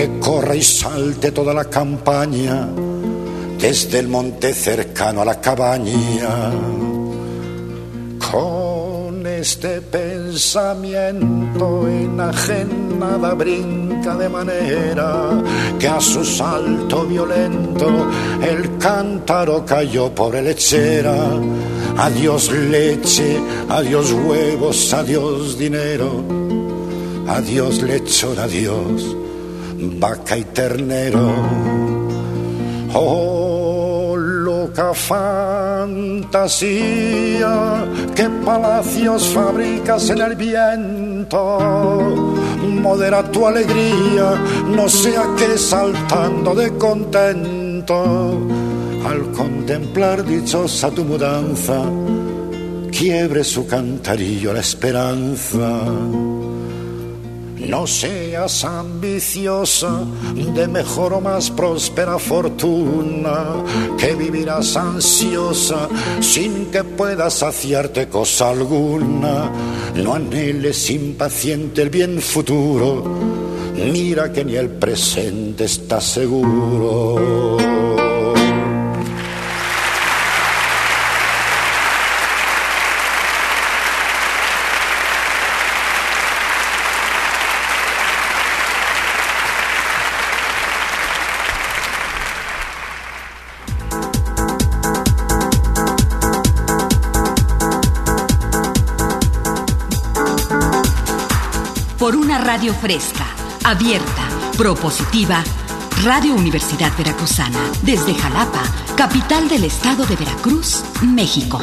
que corra y salte toda la campaña, desde el monte cercano a la cabaña. Con este pensamiento enajenada brinca de manera que a su salto violento el cántaro cayó por el lechera. Adiós leche, adiós huevos, adiós dinero, adiós lechón, adiós vaca y ternero. Oh, loca fantasía, qué palacios fabricas en el viento. Modera tu alegría, no sea que saltando de contento, al contemplar dichosa tu mudanza, quiebre su cantarillo la esperanza. No seas ambiciosa de mejor o más próspera fortuna, que vivirás ansiosa sin que puedas saciarte cosa alguna. No anheles impaciente el bien futuro, mira que ni el presente está seguro. Por una radio fresca, abierta, propositiva, Radio Universidad Veracruzana, desde Jalapa, capital del estado de Veracruz, México.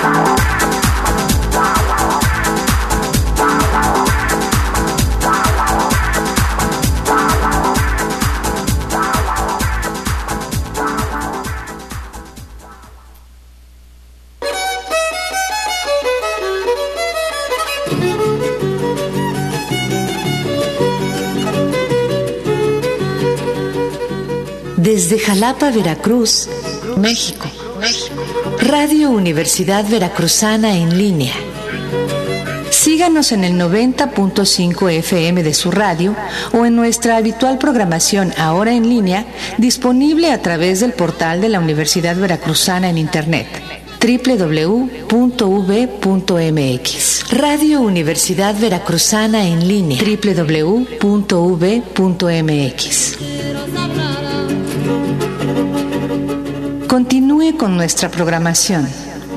Desde Jalapa, Veracruz, México. Radio Universidad Veracruzana en línea. Síganos en el 90.5 FM de su radio o en nuestra habitual programación ahora en línea, disponible a través del portal de la Universidad Veracruzana en Internet, www.v.mx. Radio Universidad Veracruzana en línea, www.v.mx. Continúe con nuestra programación.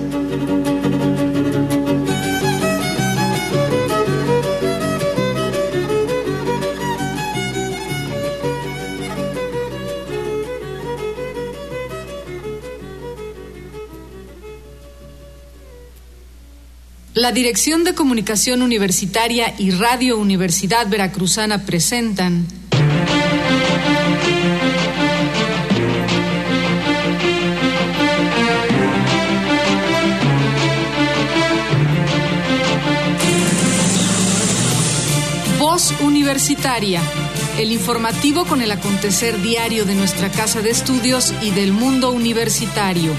La Dirección de Comunicación Universitaria y Radio Universidad Veracruzana presentan Voz Universitaria, el informativo con el acontecer diario de nuestra casa de estudios y del mundo universitario.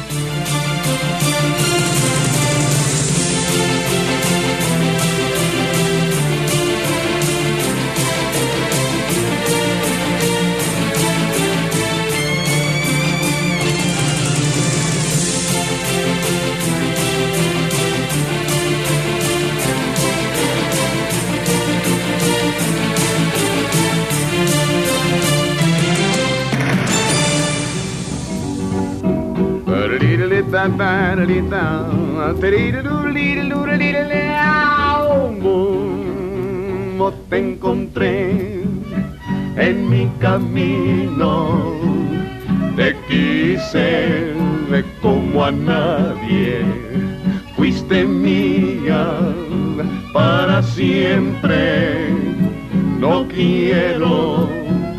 ¿Cómo te encontré en mi camino? Te quise como a nadie, fuiste mía para siempre. No quiero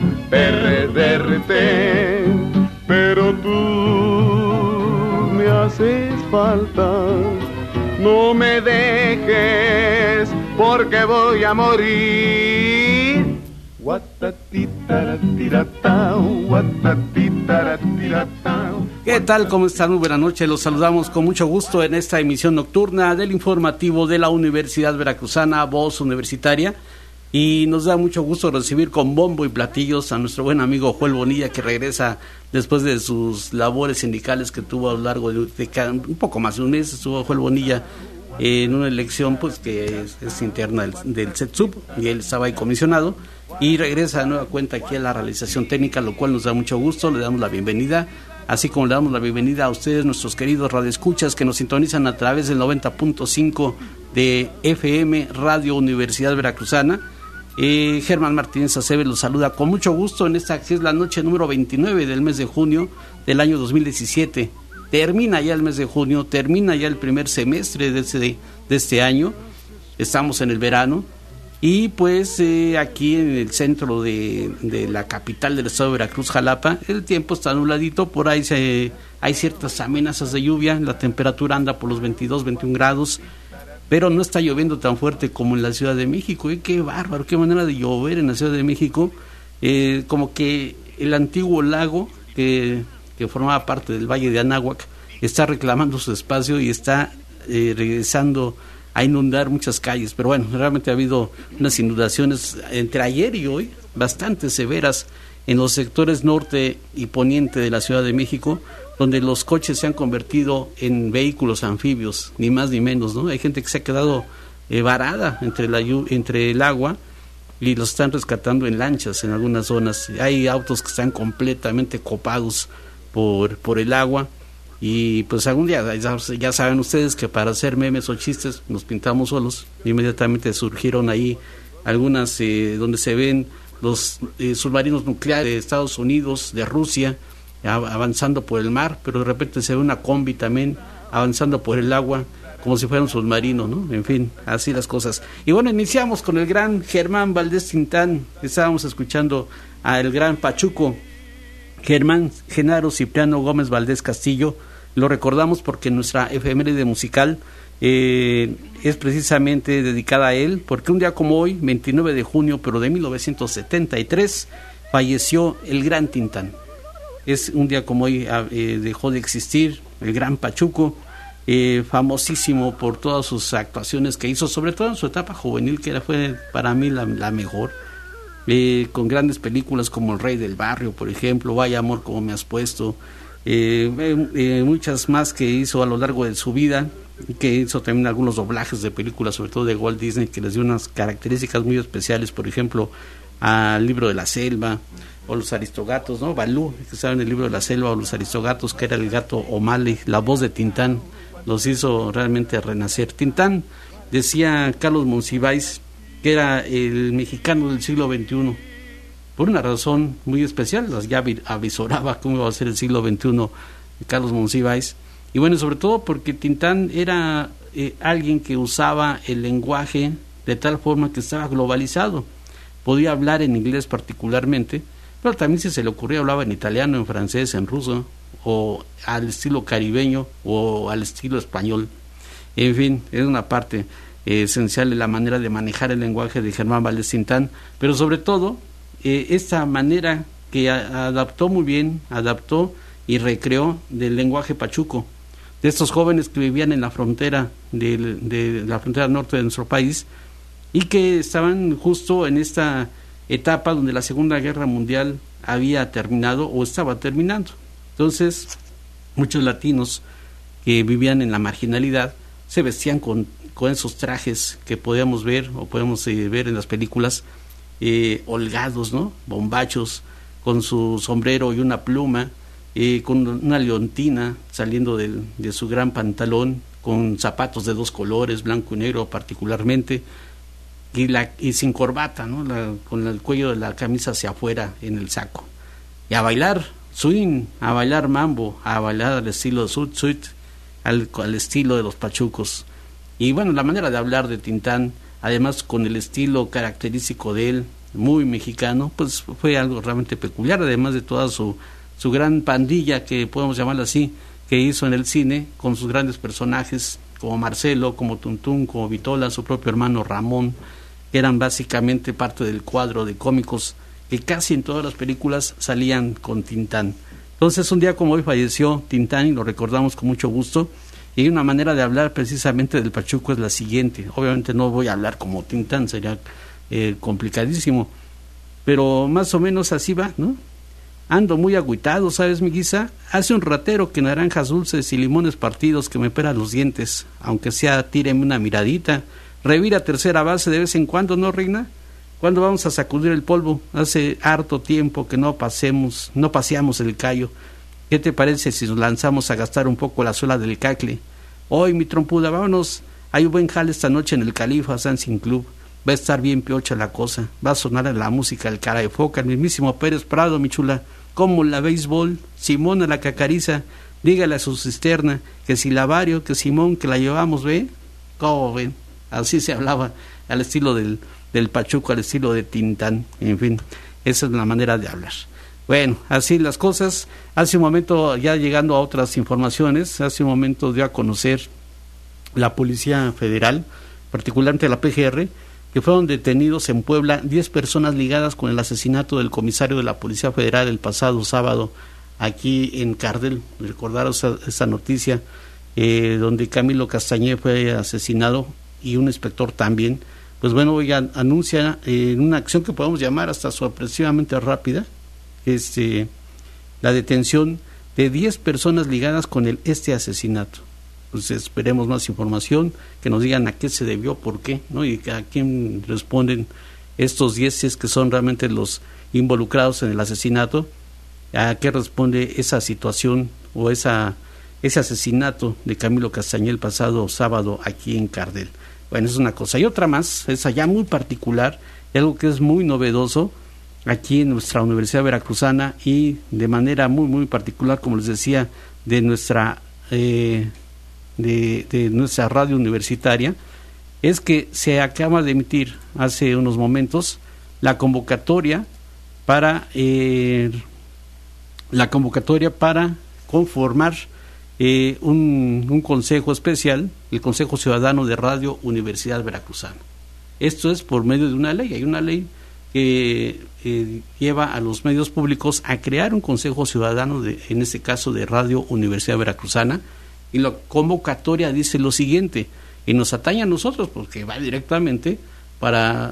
perderte, pero tú me haces falta. No me dejes porque voy a morir. ¿Qué tal? ¿Cómo están? Muy buenas noches. Los saludamos con mucho gusto en esta emisión nocturna del informativo de la Universidad Veracruzana, Voz Universitaria. Y nos da mucho gusto recibir con bombo y platillos a nuestro buen amigo Joel Bonilla, que regresa después de sus labores sindicales que tuvo a lo largo de un poco más de un mes. Estuvo Joel Bonilla en una elección pues que es interna del CETSUB, y él estaba ahí comisionado, y regresa de nueva cuenta aquí a la realización técnica, lo cual nos da mucho gusto. Le damos la bienvenida, así como le damos la bienvenida a ustedes, nuestros queridos radioescuchas que nos sintonizan a través del 90.5 de FM Radio Universidad Veracruzana. Germán Martínez Aceves los saluda con mucho gusto en esta que es la noche número 29 del mes de junio del año 2017. Termina ya el mes de junio, termina ya el primer semestre de este año, estamos en el verano, y pues aquí en el centro de la capital del estado de Veracruz, Jalapa, el tiempo está nubladito, por ahí hay ciertas amenazas de lluvia, la temperatura anda por los 22, 21 grados, pero no está lloviendo tan fuerte como en la Ciudad de México. Qué bárbaro, qué manera de llover en la Ciudad de México. Como que el antiguo lago que formaba parte del Valle de Anáhuac está reclamando su espacio y está regresando a inundar muchas calles. Pero bueno, realmente ha habido unas inundaciones entre ayer y hoy bastante severas en los sectores norte y poniente de la Ciudad de México, donde los coches se han convertido en vehículos anfibios, ni más ni menos, ¿no? Hay gente que se ha quedado varada entre el agua, y los están rescatando en lanchas en algunas zonas. Hay autos que están completamente copados por el agua, y pues algún día, ya saben ustedes que para hacer memes o chistes nos pintamos solos. Inmediatamente surgieron ahí algunas donde se ven los submarinos nucleares de Estados Unidos, de Rusia, avanzando por el mar, pero de repente se ve una combi también avanzando por el agua como si fuera un submarino, ¿no? En fin, así las cosas. Y bueno, iniciamos con el gran Germán Valdés Tintán. Estábamos escuchando al gran Pachuco, Germán Genaro Cipriano Gómez Valdés Castillo. Lo recordamos porque nuestra efeméride musical es precisamente dedicada a él, porque un día como hoy, 29 de junio, pero de 1973, falleció el gran Tintán. Es un día como hoy dejó de existir el gran Pachuco, famosísimo por todas sus actuaciones que hizo, sobre todo en su etapa juvenil, que fue para mí la mejor, con grandes películas como El Rey del Barrio, por ejemplo, Vaya Amor Como Me Has Puesto, muchas más que hizo a lo largo de su vida, que hizo también algunos doblajes de películas, sobre todo de Walt Disney, que les dio unas características muy especiales, por ejemplo, al Libro de la Selva, o Los Aristogatos, ¿no? Balú, que estaba en El Libro de la Selva, o Los Aristogatos, que era el gato O'Malley. La voz de Tintán los hizo realmente renacer. Tintán, decía Carlos Monsiváis, que era el mexicano del siglo XXI, por una razón muy especial. Ya avisoraba cómo iba a ser el siglo XXI Carlos Monsiváis, y bueno, sobre todo porque Tintán era alguien que usaba el lenguaje de tal forma que estaba globalizado. Podía hablar en inglés particularmente, pero también, si se le ocurría, hablaba en italiano, en francés, en ruso, o al estilo caribeño, o al estilo español. En fin, es una parte esencial de la manera de manejar el lenguaje de Germán Valdés Tintán, pero sobre todo esta manera que adaptó muy bien, y recreó del lenguaje pachuco, de estos jóvenes que vivían en la frontera de la frontera norte de nuestro país, y que estaban justo en esta etapa donde la Segunda Guerra Mundial había terminado o estaba terminando. Entonces, muchos latinos que vivían en la marginalidad se vestían con esos trajes que podíamos ver o podemos ver en las películas, holgados, ¿no? Bombachos, con su sombrero y una pluma, con una leontina saliendo de su gran pantalón, con zapatos de 2 colores, blanco y negro particularmente, y sin corbata, ¿no? Con el cuello de la camisa hacia afuera en el saco, y a bailar swing, a bailar mambo, a bailar al estilo de al estilo de los pachucos. Y bueno, la manera de hablar de Tintán, además con el estilo característico de él, muy mexicano, pues fue algo realmente peculiar, además de toda su gran pandilla, que podemos llamarla así, que hizo en el cine, con sus grandes personajes como Marcelo, como Tuntún, como Vitola, su propio hermano Ramón, que eran básicamente parte del cuadro de cómicos que casi en todas las películas salían con Tintán. Entonces, un día como hoy falleció Tintán, y lo recordamos con mucho gusto. Y una manera de hablar precisamente del Pachuco es la siguiente. Obviamente no voy a hablar como Tintán, sería complicadísimo. Pero más o menos así va, ¿no? Ando muy agüitado, ¿sabes, mi guisa? Hace un ratero que naranjas dulces y limones partidos que me pelan los dientes. Aunque sea, tíreme una miradita. Revira tercera base de vez en cuando, ¿no, reina? ¿Cuándo vamos a sacudir el polvo? Hace harto tiempo que no paseamos el callo. ¿Qué te parece si nos lanzamos a gastar un poco la suela del cacle? Hoy, mi trompuda, vámonos. Hay un buen jale esta noche en el Califa Dancing Club. Va a estar bien piocha la cosa. Va a sonar la música del cara de foca, el mismísimo Pérez Prado, mi chula. Como la béisbol, Simón a la cacariza. Dígale a su cisterna que si Lavario, que Simón, que la llevamos, ¿ve? ¿Cómo ven? Así se hablaba, al estilo del Pachuco, al estilo de Tintán. En fin, esa es la manera de hablar. Bueno, así las cosas. Hace un momento, ya llegando a otras informaciones, hace un momento dio a conocer la Policía Federal, particularmente la PGR, que fueron detenidos en Puebla 10 personas ligadas con el asesinato del comisario de la Policía Federal el pasado sábado aquí en Cardel. Recordaron esa noticia, donde Camilo Castañé fue asesinado y un inspector también. Pues bueno, hoy anuncia en una acción que podemos llamar hasta sorpresivamente rápida, la detención de 10 personas ligadas con este asesinato. Pues esperemos más información, que nos digan a qué se debió, por qué, ¿no? Y a quién responden estos 10, si es que son realmente los involucrados en el asesinato, a qué responde esa situación o ese asesinato de Camilo Castañé el pasado sábado aquí en Cardel. Bueno, es una cosa. Y otra más, esa ya muy particular, y algo que es muy novedoso aquí en nuestra Universidad Veracruzana y de manera muy, muy particular, como les decía, de nuestra nuestra radio universitaria, es que se acaba de emitir hace unos momentos la convocatoria para conformar un consejo especial, el Consejo Ciudadano de Radio Universidad Veracruzana. Esto es por medio de una ley. Hay una ley que lleva a los medios públicos a crear un Consejo Ciudadano, en este caso de Radio Universidad Veracruzana, y la convocatoria dice lo siguiente, y nos atañe a nosotros porque va directamente para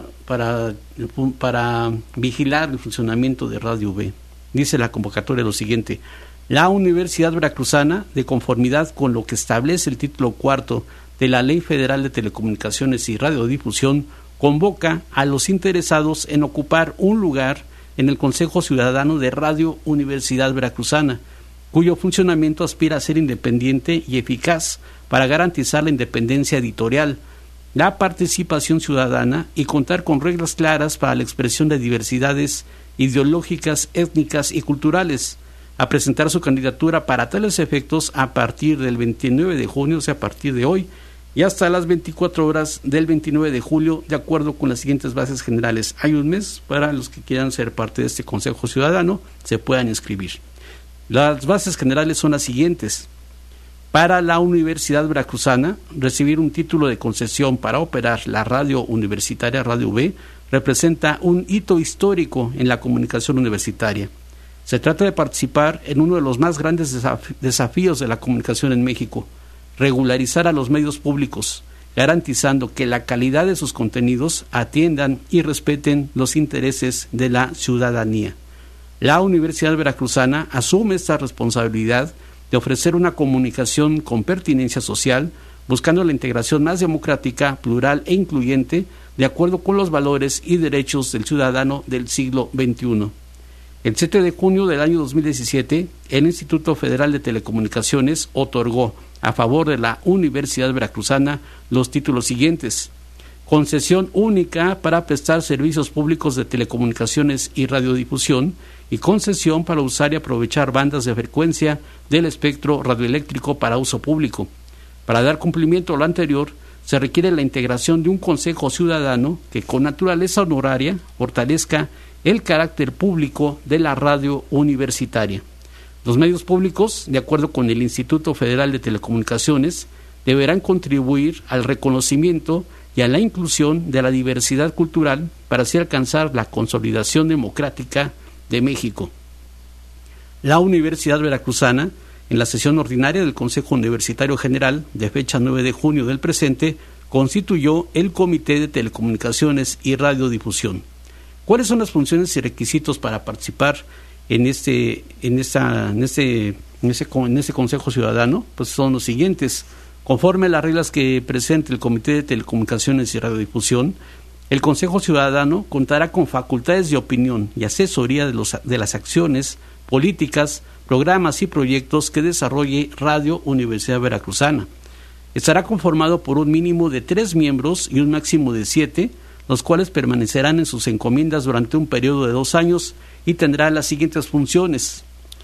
vigilar el funcionamiento de Radio B. Dice la convocatoria lo siguiente: la Universidad Veracruzana, de conformidad con lo que establece el título 4 de la Ley Federal de Telecomunicaciones y Radiodifusión, convoca a los interesados en ocupar un lugar en el Consejo Ciudadano de Radio Universidad Veracruzana, cuyo funcionamiento aspira a ser independiente y eficaz para garantizar la independencia editorial, la participación ciudadana y contar con reglas claras para la expresión de diversidades ideológicas, étnicas y culturales, a presentar su candidatura para tales efectos a partir del 29 de junio, o sea, a partir de hoy, y hasta las 24 horas del 29 de julio, de acuerdo con las siguientes bases generales. Hay un mes para los que quieran ser parte de este Consejo Ciudadano, se puedan inscribir. Las bases generales son las siguientes: para la Universidad Veracruzana, recibir un título de concesión para operar la radio universitaria Radio B representa un hito histórico en la comunicación universitaria. Se trata de participar en uno de los más grandes desafíos de la comunicación en México: regularizar a los medios públicos, garantizando que la calidad de sus contenidos atiendan y respeten los intereses de la ciudadanía. La Universidad Veracruzana asume esta responsabilidad de ofrecer una comunicación con pertinencia social, buscando la integración más democrática, plural e incluyente, de acuerdo con los valores y derechos del ciudadano del siglo XXI. El 7 de junio del año 2017, el Instituto Federal de Telecomunicaciones otorgó a favor de la Universidad Veracruzana los títulos siguientes: concesión única para prestar servicios públicos de telecomunicaciones y radiodifusión, y concesión para usar y aprovechar bandas de frecuencia del espectro radioeléctrico para uso público. Para dar cumplimiento a lo anterior, se requiere la integración de un consejo ciudadano que, con naturaleza honoraria, fortalezca el carácter público de la radio universitaria. Los medios públicos, de acuerdo con el Instituto Federal de Telecomunicaciones, deberán contribuir al reconocimiento y a la inclusión de la diversidad cultural para así alcanzar la consolidación democrática de México. La Universidad Veracruzana, en la sesión ordinaria del Consejo Universitario General de fecha 9 de junio del presente, constituyó el Comité de Telecomunicaciones y Radiodifusión. ¿Cuáles son las funciones y requisitos para participar en este Consejo Ciudadano? Pues son los siguientes. Conforme a las reglas que presenta el Comité de Telecomunicaciones y Radiodifusión, el Consejo Ciudadano contará con facultades de opinión y asesoría de las acciones, políticas, programas y proyectos que desarrolle Radio Universidad Veracruzana. Estará conformado por un mínimo de 3 miembros y un máximo de 7, los cuales permanecerán en sus encomiendas durante un periodo de 2 años y tendrá las siguientes funciones: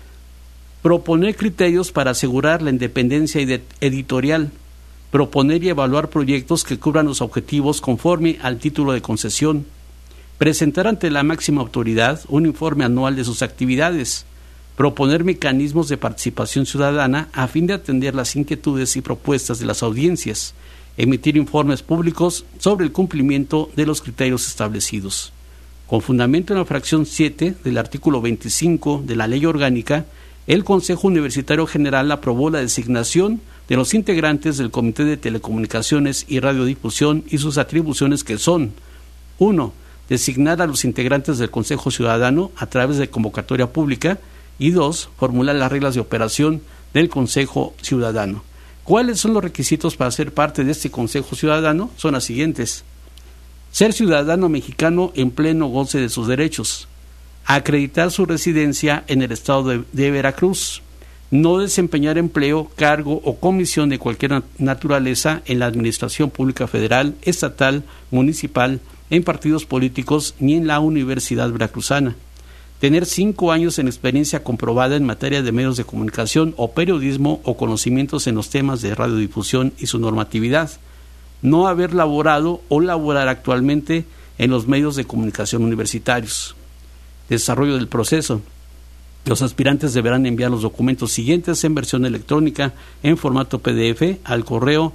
proponer criterios para asegurar la independencia editorial, proponer y evaluar proyectos que cubran los objetivos conforme al título de concesión, presentar ante la máxima autoridad un informe anual de sus actividades, proponer mecanismos de participación ciudadana a fin de atender las inquietudes y propuestas de las audiencias, emitir informes públicos sobre el cumplimiento de los criterios establecidos. Con fundamento en la fracción 7 del artículo 25 de la Ley Orgánica, el Consejo Universitario General aprobó la designación de los integrantes del Comité de Telecomunicaciones y Radiodifusión y sus atribuciones, que son: 1. Designar a los integrantes del Consejo Ciudadano a través de convocatoria pública, y 2. Formular las reglas de operación del Consejo Ciudadano. ¿Cuáles son los requisitos para ser parte de este Consejo Ciudadano? Son las siguientes: ser ciudadano mexicano en pleno goce de sus derechos, acreditar su residencia en el estado de Veracruz, no desempeñar empleo, cargo o comisión de cualquier naturaleza en la administración pública federal, estatal, municipal, en partidos políticos ni en la Universidad Veracruzana, tener 5 años en experiencia comprobada en materia de medios de comunicación o periodismo o conocimientos en los temas de radiodifusión y su normatividad, no haber laborado o laborar actualmente en los medios de comunicación universitarios. Desarrollo del proceso. Los aspirantes deberán enviar los documentos siguientes en versión electrónica en formato PDF al correo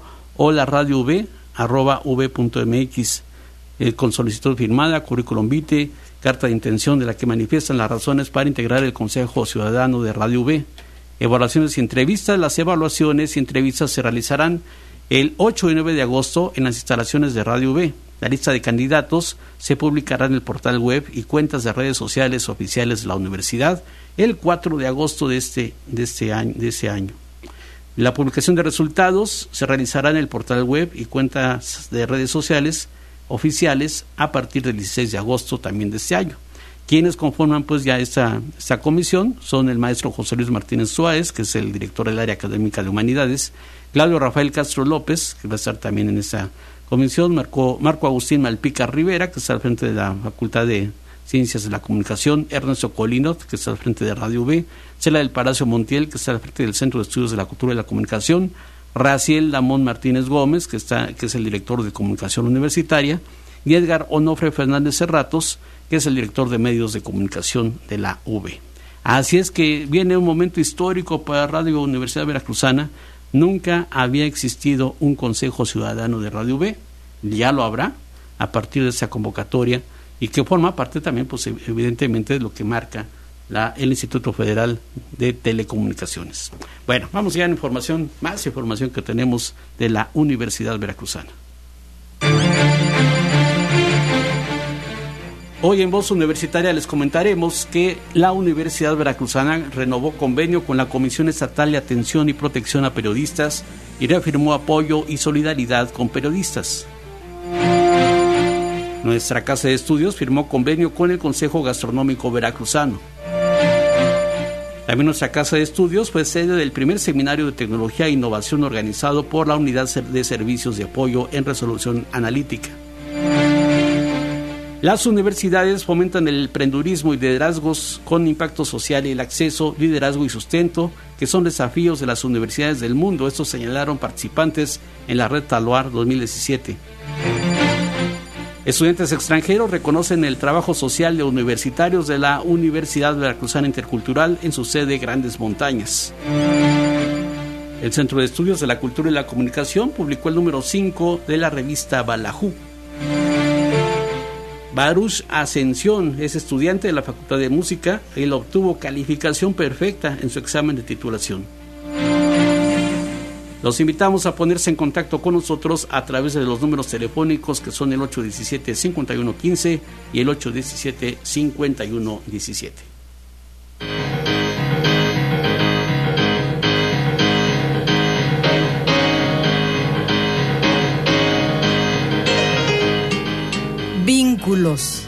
holaradiov@v.mx, con solicitud firmada, currículum vitae, carta de intención de la que manifiestan las razones para integrar el Consejo Ciudadano de Radio V. Evaluaciones y entrevistas. Las evaluaciones y entrevistas se realizarán el 8 y 9 de agosto en las instalaciones de Radio V. La lista de candidatos se publicará en el portal web y cuentas de redes sociales oficiales de la universidad el 4 de agosto de ese año. La publicación de resultados se realizará en el portal web y cuentas de redes sociales oficiales a partir del 16 de agosto también de este año. Quienes conforman pues ya esta comisión son el maestro José Luis Martínez Suárez, que es el director del área académica de Humanidades, Claudio Rafael Castro López, que va a estar también en esta comisión, Marco Agustín Malpica Rivera, que está al frente de la Facultad de Ciencias de la Comunicación, Ernesto Colinot, que está al frente de Radio V, Cela del Palacio Montiel, que está al frente del Centro de Estudios de la Cultura y la Comunicación, Raciel Damón Martínez Gómez, que es el director de Comunicación Universitaria, y Edgar Onofre Fernández Cerratos, que es el director de Medios de Comunicación de la UV. Así es que viene un momento histórico para Radio Universidad Veracruzana. Nunca había existido un Consejo Ciudadano de Radio V, ya lo habrá a partir de esa convocatoria, y que forma parte también, pues evidentemente, de lo que marca el Instituto Federal de Telecomunicaciones. Bueno, vamos ya a más información que tenemos de la Universidad Veracruzana. Hoy en Voz Universitaria les comentaremos que la Universidad Veracruzana renovó convenio con la Comisión Estatal de Atención y Protección a Periodistas y reafirmó apoyo y solidaridad con periodistas. Nuestra Casa de Estudios firmó convenio con el Consejo Gastronómico Veracruzano. También nuestra Casa de Estudios fue sede del primer seminario de tecnología e innovación organizado por la Unidad de Servicios de Apoyo en Resolución Analítica. Las universidades fomentan el emprendurismo y liderazgos con impacto social y el acceso, liderazgo y sustento, que son desafíos de las universidades del mundo. Esto señalaron participantes en la Red Taluar 2017. Estudiantes extranjeros reconocen el trabajo social de universitarios de la Universidad Veracruzana Intercultural en su sede Grandes Montañas. El Centro de Estudios de la Cultura y la Comunicación publicó el número 5 de la revista Balajú. Baruch Ascensión es estudiante de la Facultad de Música. Él obtuvo calificación perfecta en su examen de titulación. Los invitamos a ponerse en contacto con nosotros a través de los números telefónicos que son el 817-5115 y el 817-5117. Vínculos.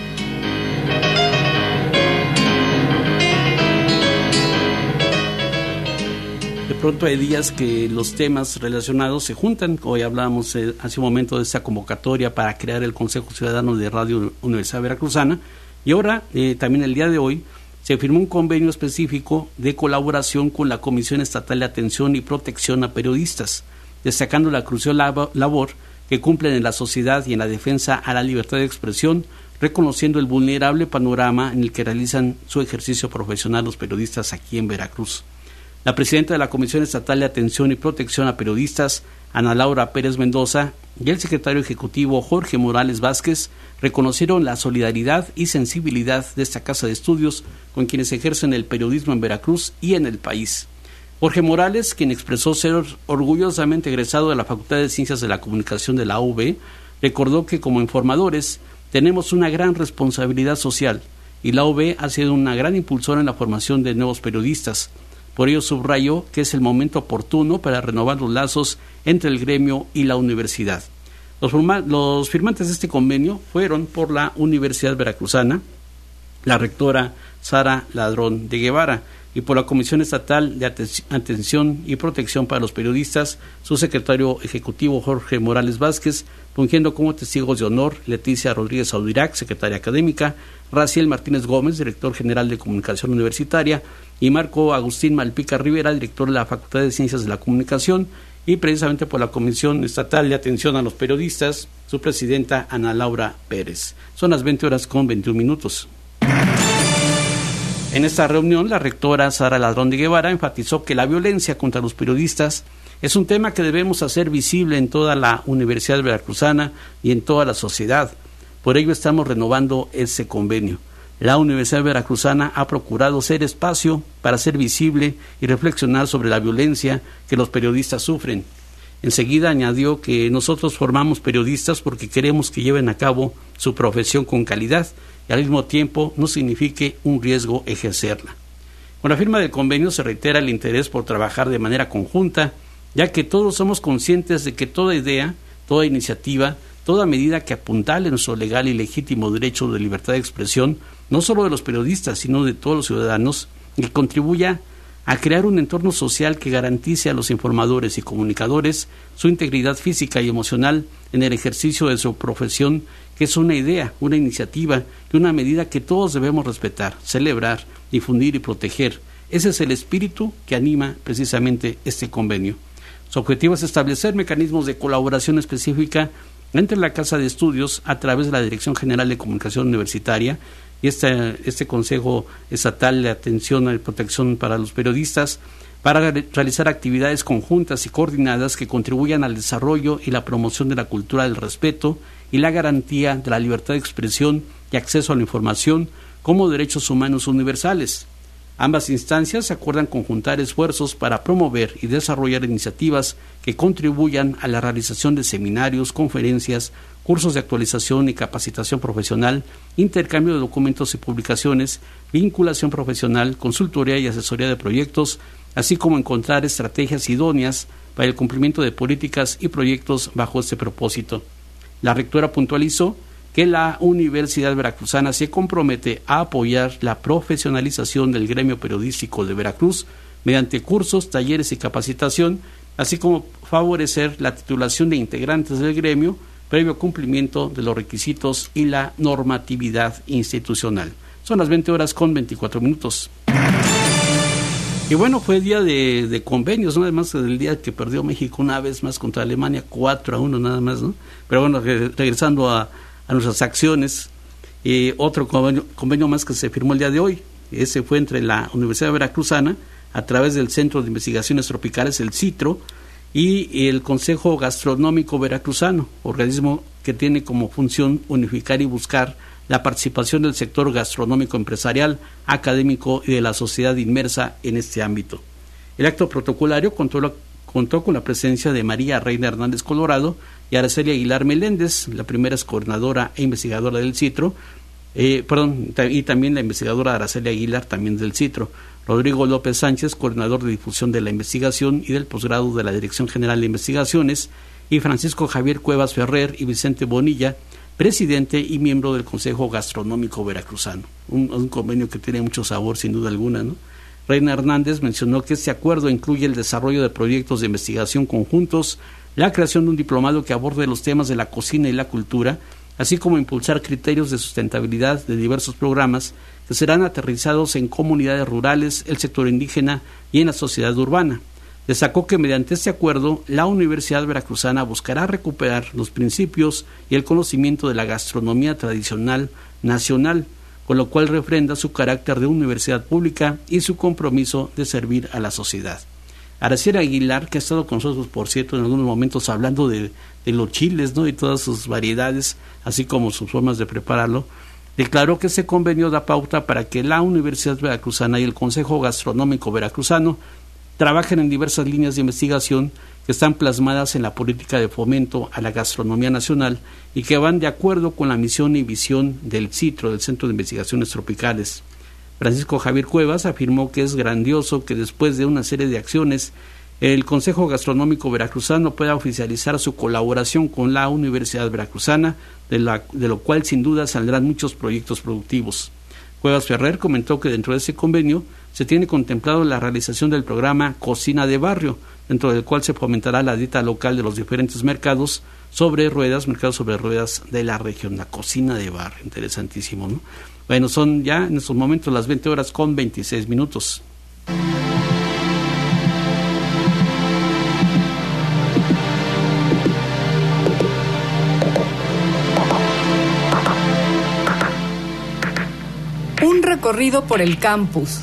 De pronto hay días que los temas relacionados se juntan. Hoy hablábamos hace un momento de esa convocatoria para crear el Consejo Ciudadano de Radio Universidad Veracruzana, y ahora también el día de hoy se firmó un convenio específico de colaboración con la Comisión Estatal de Atención y Protección a Periodistas, destacando la crucial labor que cumplen en la sociedad y en la defensa a la libertad de expresión, reconociendo el vulnerable panorama en el que realizan su ejercicio profesional los periodistas aquí en Veracruz. La presidenta de la Comisión Estatal de Atención y Protección a Periodistas, Ana Laura Pérez Mendoza, y el secretario ejecutivo Jorge Morales Vázquez reconocieron la solidaridad y sensibilidad de esta casa de estudios con quienes ejercen el periodismo en Veracruz y en el país. Jorge Morales, quien expresó ser orgullosamente egresado de la Facultad de Ciencias de la Comunicación de la UV, recordó que como informadores tenemos una gran responsabilidad social y la UV ha sido una gran impulsora en la formación de nuevos periodistas. Por ello subrayó que es el momento oportuno para renovar los lazos entre el gremio y la universidad. Los firmantes de este convenio fueron por la Universidad Veracruzana, la rectora Sara Ladrón de Guevara, y por la Comisión Estatal de Atención y Protección para los Periodistas, su secretario ejecutivo Jorge Morales Vázquez, fungiendo como testigos de honor Leticia Rodríguez Audirac, secretaria académica, Raciel Martínez Gómez, director general de Comunicación Universitaria, y Marco Agustín Malpica Rivera, director de la Facultad de Ciencias de la Comunicación, y precisamente por la Comisión Estatal de Atención a los Periodistas, su presidenta Ana Laura Pérez. Son las 20:21. En esta reunión, la rectora Sara Ladrón de Guevara enfatizó que la violencia contra los periodistas es un tema que debemos hacer visible en toda la Universidad Veracruzana y en toda la sociedad. Por ello estamos renovando ese convenio. La Universidad Veracruzana ha procurado ser espacio para hacer visible y reflexionar sobre la violencia que los periodistas sufren. Enseguida añadió que nosotros formamos periodistas porque queremos que lleven a cabo su profesión con calidad y al mismo tiempo no signifique un riesgo ejercerla. Con la firma del convenio se reitera el interés por trabajar de manera conjunta, ya que todos somos conscientes de que toda idea, toda iniciativa, toda medida que apuntale nuestro legal y legítimo derecho de libertad de expresión, no solo de los periodistas, sino de todos los ciudadanos, y que contribuya a crear un entorno social que garantice a los informadores y comunicadores su integridad física y emocional en el ejercicio de su profesión, que es una idea, una iniciativa y una medida que todos debemos respetar, celebrar, difundir y proteger. Ese es el espíritu que anima precisamente este convenio. Su objetivo es establecer mecanismos de colaboración específica entre la Casa de Estudios a través de la Dirección General de Comunicación Universitaria y este Consejo Estatal de Atención y Protección para los Periodistas para realizar actividades conjuntas y coordinadas que contribuyan al desarrollo y la promoción de la cultura del respeto y la garantía de la libertad de expresión y acceso a la información como derechos humanos universales. Ambas instancias se acuerdan conjuntar esfuerzos para promover y desarrollar iniciativas que contribuyan a la realización de seminarios, conferencias, cursos de actualización y capacitación profesional, intercambio de documentos y publicaciones, vinculación profesional, consultoría y asesoría de proyectos, así como encontrar estrategias idóneas para el cumplimiento de políticas y proyectos bajo este propósito. La rectora puntualizó que la Universidad Veracruzana se compromete a apoyar la profesionalización del gremio periodístico de Veracruz mediante cursos, talleres y capacitación, así como favorecer la titulación de integrantes del gremio previo cumplimiento de los requisitos y la normatividad institucional. Son las 20:24. Y bueno, fue día de convenios, ¿no? Además del día que perdió México una vez más contra Alemania, 4-1 nada más, ¿no? Pero bueno, regresando a nuestras acciones, otro convenio más que se firmó el día de hoy, ese fue entre la Universidad Veracruzana, a través del Centro de Investigaciones Tropicales, el CITRO, y el Consejo Gastronómico Veracruzano, organismo que tiene como función unificar y buscar la participación del sector gastronómico empresarial, académico y de la sociedad inmersa en este ámbito. El acto protocolario contó contó con la presencia de María Reina Hernández Colorado y Araceli Aguilar Meléndez. La primera es coordinadora e investigadora del CITRO, y también la investigadora Araceli Aguilar, también del CITRO. Rodrigo López Sánchez, coordinador de difusión de la investigación y del posgrado de la Dirección General de Investigaciones, y Francisco Javier Cuevas Ferrer y Vicente Bonilla, presidente y miembro del Consejo Gastronómico Veracruzano. Un convenio que tiene mucho sabor, sin duda alguna, ¿no? Reina Hernández mencionó que este acuerdo incluye el desarrollo de proyectos de investigación conjuntos, la creación de un diplomado que aborde los temas de la cocina y la cultura, así como impulsar criterios de sustentabilidad de diversos programas que serán aterrizados en comunidades rurales, el sector indígena y en la sociedad urbana. Destacó que mediante este acuerdo, la Universidad Veracruzana buscará recuperar los principios y el conocimiento de la gastronomía tradicional nacional, con lo cual refrenda su carácter de universidad pública y su compromiso de servir a la sociedad. Araceli Aguilar, que ha estado con nosotros, por cierto, en algunos momentos hablando de los chiles, ¿no?, y todas sus variedades, así como sus formas de prepararlo, declaró que ese convenio da pauta para que la Universidad Veracruzana y el Consejo Gastronómico Veracruzano trabajen en diversas líneas de investigación que están plasmadas en la política de fomento a la gastronomía nacional y que van de acuerdo con la misión y visión del CITRO, del Centro de Investigaciones Tropicales. Francisco Javier Cuevas afirmó que es grandioso que después de una serie de acciones el Consejo Gastronómico Veracruzano pueda oficializar su colaboración con la Universidad Veracruzana, de lo cual sin duda saldrán muchos proyectos productivos. Cuevas Ferrer comentó que dentro de ese convenio se tiene contemplado la realización del programa Cocina de Barrio, dentro del cual se fomentará la dieta local de los diferentes mercados sobre ruedas de la región, la cocina de barrio. Interesantísimo, ¿no? Bueno, son ya en estos momentos las 20:26. Un recorrido por el campus.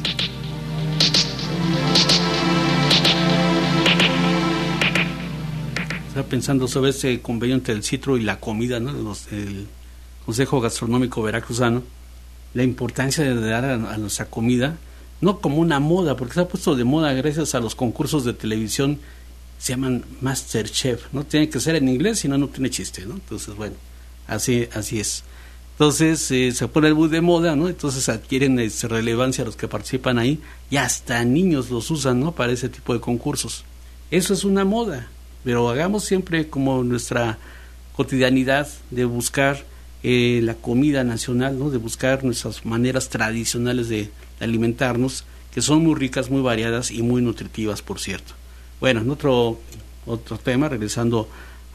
Estaba pensando sobre ese convenio entre el CITRO y la comida, ¿no?, el Consejo Gastronómico Veracruzano, la importancia de dar a nuestra comida, no como una moda, porque se ha puesto de moda gracias a los concursos de televisión, se llaman Masterchef, ¿no? Tiene que ser en inglés, si no, no tiene chiste, ¿no? Entonces, bueno, así es. Entonces se pone el bus de moda, ¿no? Entonces adquieren relevancia los que participan ahí, y hasta niños los usan, ¿no?, para ese tipo de concursos. Eso es una moda, pero hagamos siempre como nuestra cotidianidad de buscar la comida nacional, ¿no?, de buscar nuestras maneras tradicionales de alimentarnos, que son muy ricas, muy variadas y muy nutritivas, por cierto. Bueno, en otro tema, regresando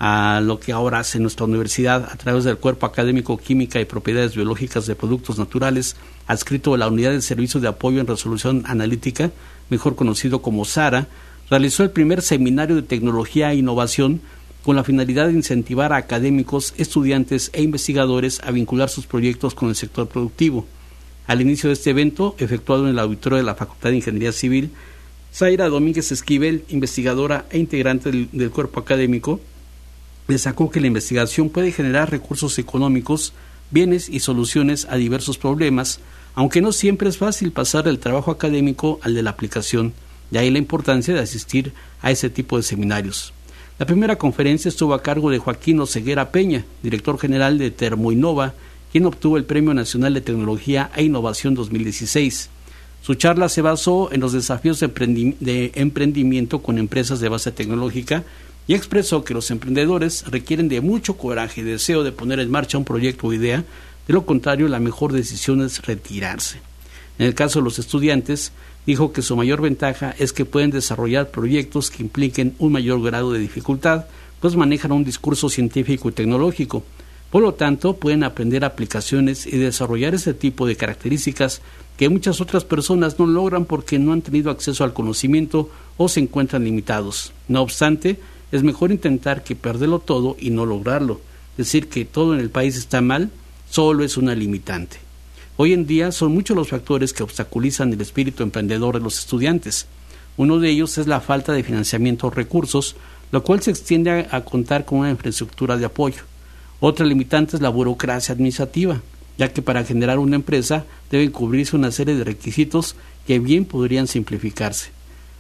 a lo que ahora hace nuestra universidad a través del Cuerpo Académico Química y Propiedades Biológicas de Productos Naturales, adscrito a la Unidad de Servicio de Apoyo en Resolución Analítica, mejor conocido como SARA, realizó el primer seminario de tecnología e innovación con la finalidad de incentivar a académicos, estudiantes e investigadores a vincular sus proyectos con el sector productivo. Al inicio de este evento, efectuado en el auditorio de la Facultad de Ingeniería Civil, Zaira Domínguez Esquivel, investigadora e integrante del cuerpo académico, destacó que la investigación puede generar recursos económicos, bienes y soluciones a diversos problemas, aunque no siempre es fácil pasar del trabajo académico al de la aplicación. De ahí la importancia de asistir a ese tipo de seminarios. La primera conferencia estuvo a cargo de Joaquín Oseguera Peña, director general de Termoinnova, quien obtuvo el Premio Nacional de Tecnología e Innovación 2016. Su charla se basó en los desafíos de emprendimiento con empresas de base tecnológica y expresó que los emprendedores requieren de mucho coraje y deseo de poner en marcha un proyecto o idea, de lo contrario la mejor decisión es retirarse. En el caso de los estudiantes, dijo que su mayor ventaja es que pueden desarrollar proyectos que impliquen un mayor grado de dificultad, pues manejan un discurso científico y tecnológico. Por lo tanto, pueden aprender aplicaciones y desarrollar ese tipo de características que muchas otras personas no logran porque no han tenido acceso al conocimiento o se encuentran limitados. No obstante, es mejor intentar que perderlo todo y no lograrlo. Decir que todo en el país está mal solo es una limitante. Hoy en día son muchos los factores que obstaculizan el espíritu emprendedor de los estudiantes. Uno de ellos es la falta de financiamiento o recursos, lo cual se extiende a contar con una infraestructura de apoyo. Otra limitante es la burocracia administrativa, ya que para generar una empresa deben cubrirse una serie de requisitos que bien podrían simplificarse.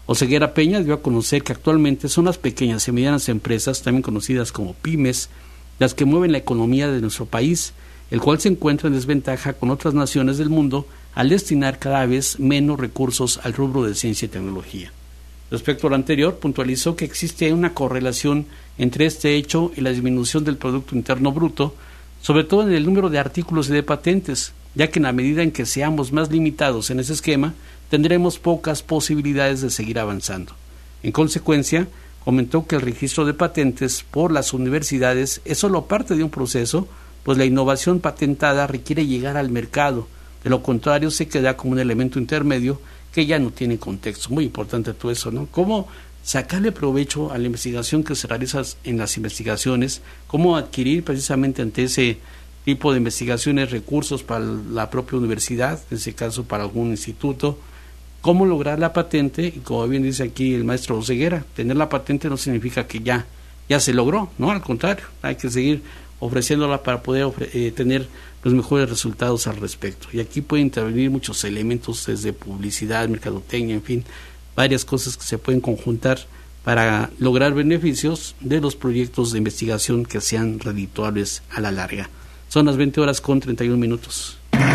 Oseguera Peña dio a conocer que actualmente son las pequeñas y medianas empresas, también conocidas como pymes, las que mueven la economía de nuestro país, el cual se encuentra en desventaja con otras naciones del mundo al destinar cada vez menos recursos al rubro de ciencia y tecnología. Respecto a lo anterior, puntualizó que existe una correlación entre este hecho y la disminución del Producto Interno Bruto, sobre todo en el número de artículos y de patentes, ya que en la medida en que seamos más limitados en ese esquema, tendremos pocas posibilidades de seguir avanzando. En consecuencia, comentó que el registro de patentes por las universidades es solo parte de un proceso, pues la innovación patentada requiere llegar al mercado, de lo contrario se queda como un elemento intermedio que ya no tiene contexto. Muy importante todo eso, ¿no? Cómo sacarle provecho a la investigación que se realiza en las investigaciones, cómo adquirir precisamente ante ese tipo de investigaciones recursos para la propia universidad, en ese caso para algún instituto, cómo lograr la patente, y como bien dice aquí el maestro Oseguera, tener la patente no significa que ya se logró, no, al contrario, hay que seguir ofreciéndola para poder tener los mejores resultados al respecto. Y aquí pueden intervenir muchos elementos, desde publicidad, mercadotecnia, en fin, varias cosas que se pueden conjuntar para lograr beneficios de los proyectos de investigación que sean redituables a la larga. Son las 20:31.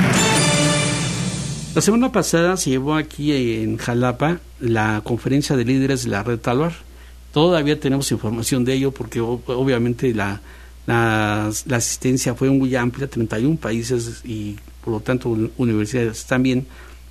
La semana pasada se llevó aquí en Jalapa la conferencia de líderes de la Red Talvar. Todavía tenemos información de ello porque obviamente la asistencia fue muy amplia, 31 países y por lo tanto universidades también.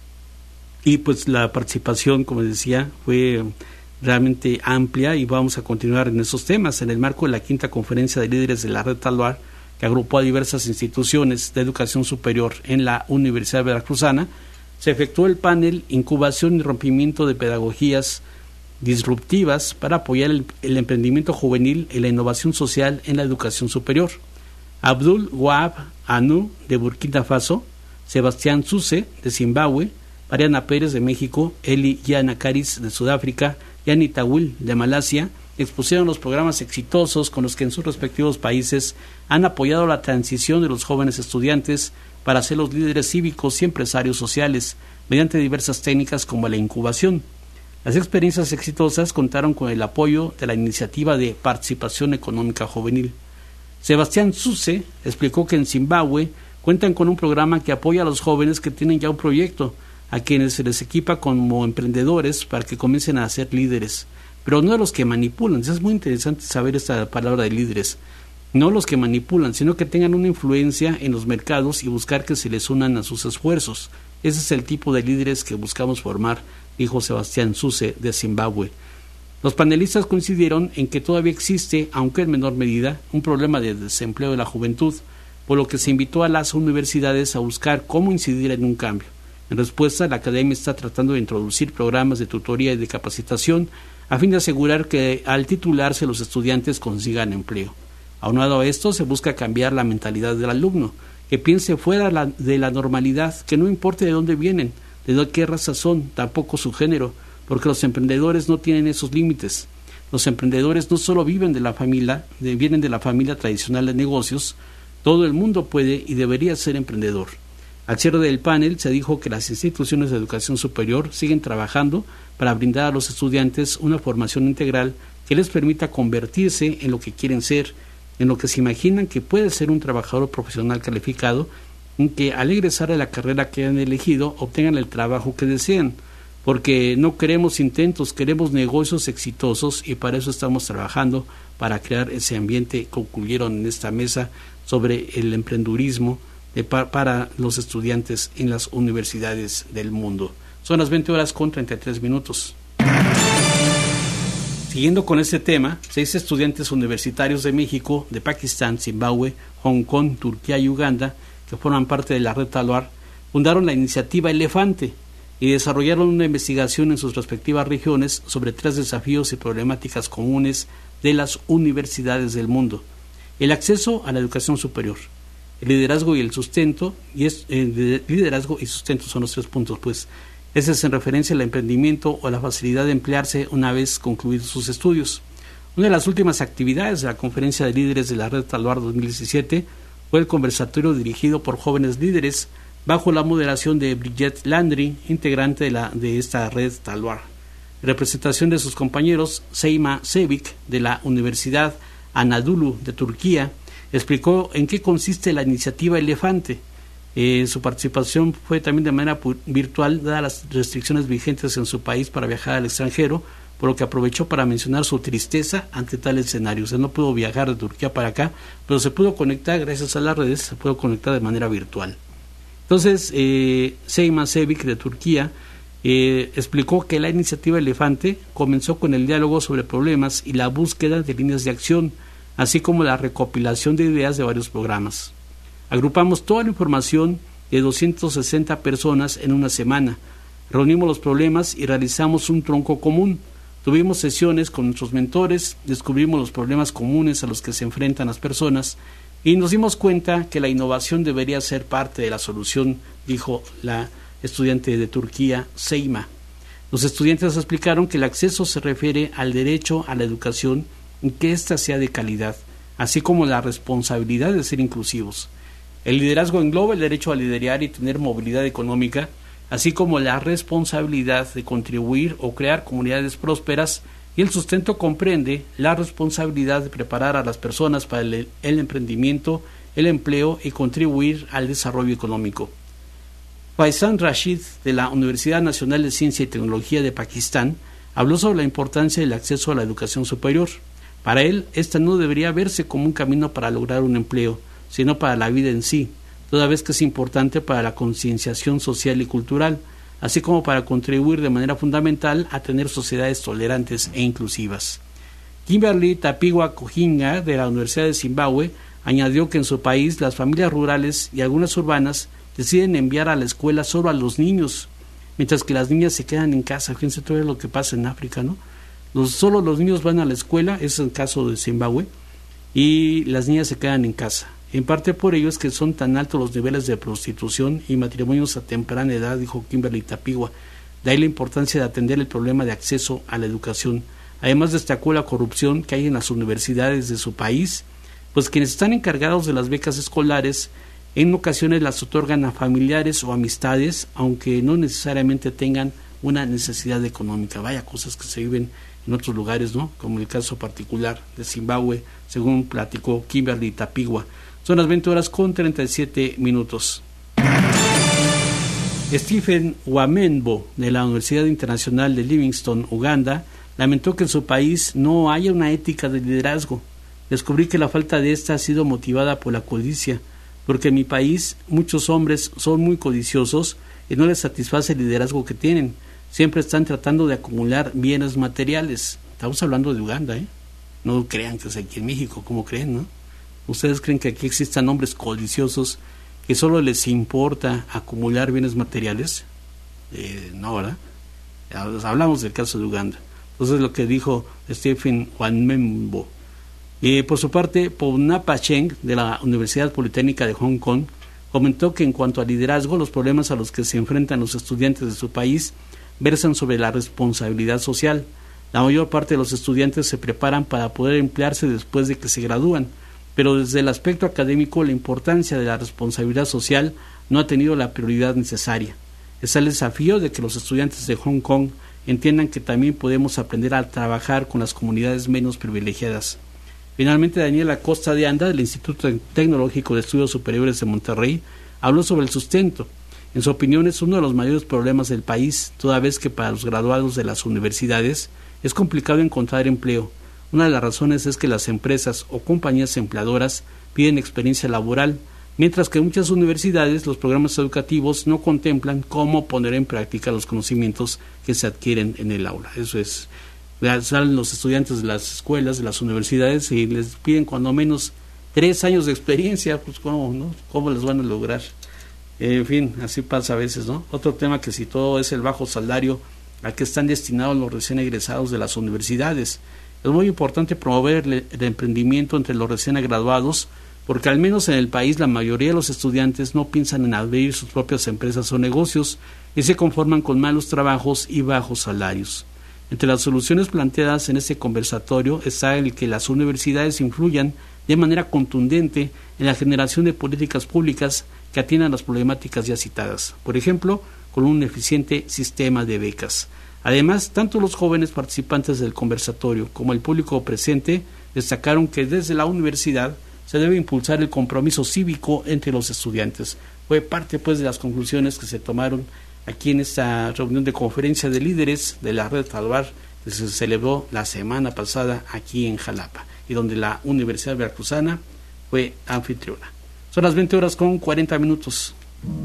Y pues la participación, como decía, fue realmente amplia y vamos a continuar en esos temas. En el marco de la 5ª conferencia de líderes de la Red Talvar, que agrupó a diversas instituciones de educación superior en la Universidad Veracruzana, se efectuó el panel Incubación y rompimiento de pedagogías disruptivas para apoyar el emprendimiento juvenil y la innovación social en la educación superior. Abdul Wahab Anu, de Burkina Faso, Sebastián Suse, de Zimbabue, Mariana Pérez, de México, Eli Yanakaris, de Sudáfrica, y Anita Will, de Malasia, expusieron los programas exitosos con los que en sus respectivos países han apoyado la transición de los jóvenes estudiantes para ser los líderes cívicos y empresarios sociales, mediante diversas técnicas como la incubación. Las experiencias exitosas contaron con el apoyo de la iniciativa de participación económica juvenil. Sebastián Suse explicó que en Zimbabue cuentan con un programa que apoya a los jóvenes que tienen ya un proyecto, a quienes se les equipa como emprendedores para que comiencen a ser líderes, pero no los que manipulan. Es muy interesante saber esta palabra de líderes. No los que manipulan, sino que tengan una influencia en los mercados y buscar que se les unan a sus esfuerzos. Ese es el tipo de líderes que buscamos formar, dijo Sebastián Suse, de Zimbabue. Los panelistas coincidieron en que todavía existe, aunque en menor medida, un problema de desempleo de la juventud, por lo que se invitó a las universidades a buscar cómo incidir en un cambio. En respuesta, la academia está tratando de introducir programas de tutoría y de capacitación a fin de asegurar que al titularse los estudiantes consigan empleo. Aunado a esto, se busca cambiar la mentalidad del alumno, que piense fuera de la normalidad, que no importe de dónde vienen, de qué raza son, tampoco su género, porque los emprendedores no tienen esos límites. Los emprendedores no solo vienen de la familia tradicional de negocios, todo el mundo puede y debería ser emprendedor. Al cierre del panel se dijo que las instituciones de educación superior siguen trabajando para brindar a los estudiantes una formación integral que les permita convertirse en lo que quieren ser, en lo que se imaginan que puede ser un trabajador profesional calificado, en que al egresar de la carrera que han elegido obtengan el trabajo que desean, porque no queremos intentos, queremos negocios exitosos y para eso estamos trabajando, para crear ese ambiente. Concluyeron en esta mesa sobre el emprendurismo para los estudiantes en las universidades del mundo. Son las 20:33. Siguiendo con este tema, 6 estudiantes universitarios de México, de Pakistán, Zimbabue, Hong Kong, Turquía y Uganda, que forman parte de la Red Talvar, fundaron la iniciativa Elefante y desarrollaron una investigación en sus respectivas regiones sobre 3 desafíos y problemáticas comunes de las universidades del mundo: el acceso a la educación superior, el liderazgo y el sustento, liderazgo y sustento son los 3 puntos, pues. Ese es en referencia al emprendimiento o la facilidad de emplearse una vez concluidos sus estudios. Una de las últimas actividades de la Conferencia de Líderes de la Red Talvar 2017 fue el conversatorio dirigido por jóvenes líderes bajo la moderación de Bridget Landry, integrante de esta Red Talvar. En representación de sus compañeros, Seyma Sevik, de la Universidad Anadolu de Turquía, explicó en qué consiste la iniciativa Elefante. Su participación fue también de manera virtual, dadas las restricciones vigentes en su país para viajar al extranjero, por lo que aprovechó para mencionar su tristeza ante tal escenario. O sea, no pudo viajar de Turquía para acá, pero se pudo conectar gracias a las redes, se pudo conectar de manera virtual. Entonces, Seyma Sevik de Turquía explicó que la iniciativa Elefante comenzó con el diálogo sobre problemas y la búsqueda de líneas de acción, así como la recopilación de ideas de varios programas. Agrupamos toda la información de 260 personas en una semana, reunimos los problemas y realizamos un tronco común. Tuvimos sesiones con nuestros mentores, descubrimos los problemas comunes a los que se enfrentan las personas y nos dimos cuenta que la innovación debería ser parte de la solución, dijo la estudiante de Turquía, Seyma. Los estudiantes explicaron que el acceso se refiere al derecho a la educación y que ésta sea de calidad, así como la responsabilidad de ser inclusivos. El liderazgo engloba el derecho a liderar y tener movilidad económica, así como la responsabilidad de contribuir o crear comunidades prósperas, y el sustento comprende la responsabilidad de preparar a las personas para el emprendimiento, el empleo y contribuir al desarrollo económico. Faisal Rashid, de la Universidad Nacional de Ciencia y Tecnología de Pakistán, habló sobre la importancia del acceso a la educación superior. Para él, esta no debería verse como un camino para lograr un empleo, sino para la vida en sí, toda vez que es importante para la concienciación social y cultural, así como para contribuir de manera fundamental a tener sociedades tolerantes e inclusivas. Kimberly Tapiwa Kujinga, de la Universidad de Zimbabue, añadió que en su país las familias rurales y algunas urbanas deciden enviar a la escuela solo a los niños, mientras que las niñas se quedan en casa. Fíjense todo lo que pasa en África, ¿no? Solo los niños van a la escuela, es el caso de Zimbabue, y las niñas se quedan en casa. En parte por ello es que son tan altos los niveles de prostitución y matrimonios a temprana edad, dijo Kimberly Tapiwa. De ahí la importancia de atender el problema de acceso a la educación. Además destacó la corrupción que hay en las universidades de su país, pues quienes están encargados de las becas escolares en ocasiones las otorgan a familiares o amistades, aunque no necesariamente tengan una necesidad económica. Vaya cosas que se viven en otros lugares, ¿no? Como el caso particular de Zimbabue, según platicó Kimberly Tapiwa. Son las 20:37. Stephen Wamenbo, de la Universidad Internacional de Livingstone, Uganda, lamentó que en su país no haya una ética de liderazgo. Descubrí que la falta de esta ha sido motivada por la codicia, porque en mi país muchos hombres son muy codiciosos y no les satisface el liderazgo que tienen. Siempre están tratando de acumular bienes materiales. Estamos hablando de Uganda, ¿eh? No crean que es aquí en México, como creen, ¿no? ¿Ustedes creen que aquí existan hombres codiciosos que solo les importa acumular bienes materiales? No, ¿verdad? Hablamos del caso de Uganda. Entonces lo que dijo Stephen Wamenbo. Por su parte, Pounapa Cheng, de la Universidad Politécnica de Hong Kong, comentó que en cuanto al liderazgo, los problemas a los que se enfrentan los estudiantes de su país versan sobre la responsabilidad social. La mayor parte de los estudiantes se preparan para poder emplearse después de que se gradúan, pero desde el aspecto académico la importancia de la responsabilidad social no ha tenido la prioridad necesaria. Está el desafío de que los estudiantes de Hong Kong entiendan que también podemos aprender a trabajar con las comunidades menos privilegiadas. Finalmente, Daniela Costa de Anda, del Instituto Tecnológico de Estudios Superiores de Monterrey, habló sobre el sustento. En su opinión, es uno de los mayores problemas del país, toda vez que para los graduados de las universidades es complicado encontrar empleo. Una de las razones es que las empresas o compañías empleadoras piden experiencia laboral, mientras que en muchas universidades los programas educativos no contemplan cómo poner en práctica los conocimientos que se adquieren en el aula. Eso es, salen los estudiantes de las escuelas, de las universidades y les piden cuando menos 3 años de experiencia, pues ¿cómo, no? ¿Cómo les van a lograr? En fin, así pasa a veces, ¿no? Otro tema que citó es el bajo salario a que están destinados los recién egresados de las universidades. Es muy importante promover el emprendimiento entre los recién graduados, porque al menos en el país la mayoría de los estudiantes no piensan en abrir sus propias empresas o negocios y se conforman con malos trabajos y bajos salarios. Entre las soluciones planteadas en este conversatorio está el que las universidades influyan de manera contundente en la generación de políticas públicas que atiendan las problemáticas ya citadas, por ejemplo, con un eficiente sistema de becas. Además, tanto los jóvenes participantes del conversatorio como el público presente destacaron que desde la universidad se debe impulsar el compromiso cívico entre los estudiantes. Fue parte pues de las conclusiones que se tomaron aquí en esta reunión de conferencia de líderes de la Red Talvar que se celebró la semana pasada aquí en Jalapa y donde la Universidad Veracruzana fue anfitriona. Son las 20:40.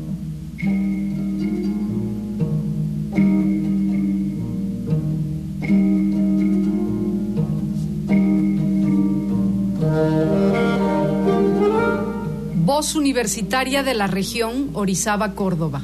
Voz Universitaria de la región Orizaba, Córdoba.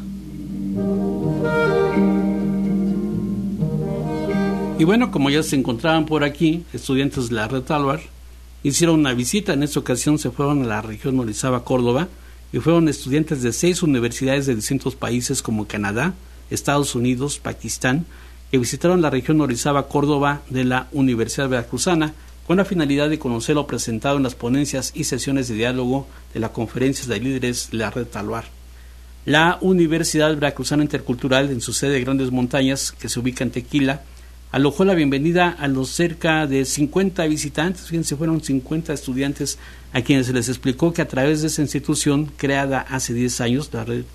Y bueno, como ya se encontraban por aquí, estudiantes de la Red Talvar hicieron una visita. En esta ocasión se fueron a la región Orizaba, Córdoba, y fueron estudiantes de 6 universidades de distintos países como Canadá, Estados Unidos, Pakistán, que visitaron la región Orizaba, Córdoba de la Universidad Veracruzana, con la finalidad de conocer lo presentado en las ponencias y sesiones de diálogo de las conferencias de líderes de la Red Talvar. La Universidad Veracruzana Intercultural, en su sede de Grandes Montañas, que se ubica en Tequila, alojó la bienvenida a los cerca de 50 visitantes. Fíjense, fueron 50 estudiantes a quienes se les explicó que a través de esa institución, creada hace 10 años,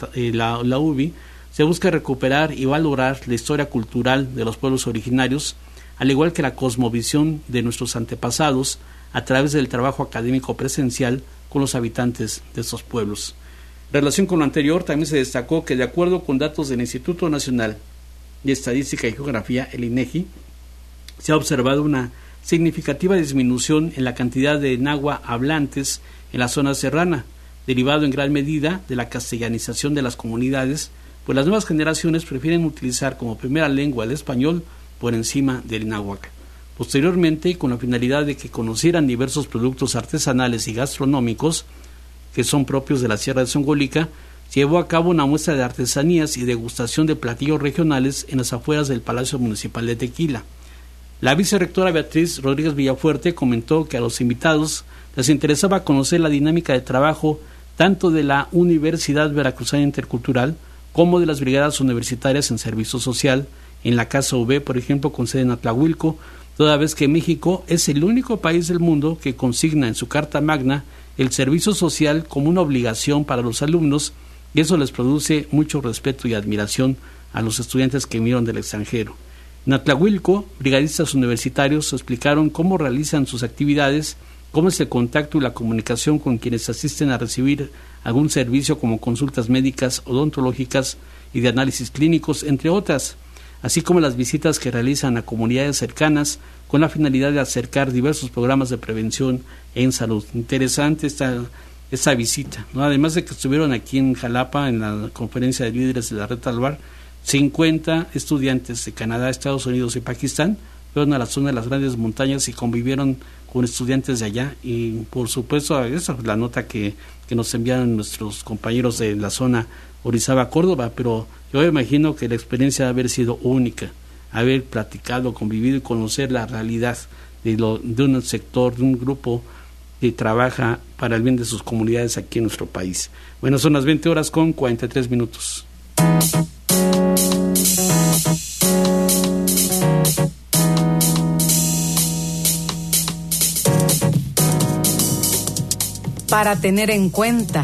la UBI, se busca recuperar y valorar la historia cultural de los pueblos originarios, al igual que la cosmovisión de nuestros antepasados, a través del trabajo académico presencial con los habitantes de estos pueblos. En relación con lo anterior, también se destacó que, de acuerdo con datos del Instituto Nacional de Estadística y Geografía, el INEGI, se ha observado una significativa disminución en la cantidad de náhuatl hablantes en la zona serrana, derivado en gran medida de la castellanización de las comunidades, pues las nuevas generaciones prefieren utilizar como primera lengua el español por encima del náhuatl. Posteriormente, con la finalidad de que conocieran diversos productos artesanales y gastronómicos que son propios de la Sierra de Zongolica, se llevó a cabo una muestra de artesanías y degustación de platillos regionales en las afueras del Palacio Municipal de Tequila. La vicerrectora Beatriz Rodríguez Villafuerte comentó que a los invitados les interesaba conocer la dinámica de trabajo tanto de la Universidad Veracruzana Intercultural como de las brigadas universitarias en servicio social, en la Casa UB, por ejemplo, con sede en Atlahuilco, toda vez que México es el único país del mundo que consigna en su Carta Magna el servicio social como una obligación para los alumnos, y eso les produce mucho respeto y admiración a los estudiantes que vinieron del extranjero. En Atlahuilco, brigadistas universitarios explicaron cómo realizan sus actividades, cómo es el contacto y la comunicación con quienes asisten a recibir algún servicio como consultas médicas, odontológicas y de análisis clínicos, entre otras, así como las visitas que realizan a comunidades cercanas con la finalidad de acercar diversos programas de prevención en salud. Interesante esta visita, ¿no? Además de que estuvieron aquí en Jalapa en la conferencia de líderes de la Red Talvar, 50 estudiantes de Canadá, Estados Unidos y Pakistán fueron a la zona de las Grandes Montañas y convivieron con estudiantes de allá, y por supuesto esa es la nota que nos enviaron nuestros compañeros de la zona Orizaba, Córdoba, pero yo me imagino que la experiencia debe haber sido única, haber platicado, convivido y conocer la realidad de un sector, de un grupo que trabaja para el bien de sus comunidades aquí en nuestro país. Bueno, son las 20:43. Para tener en cuenta.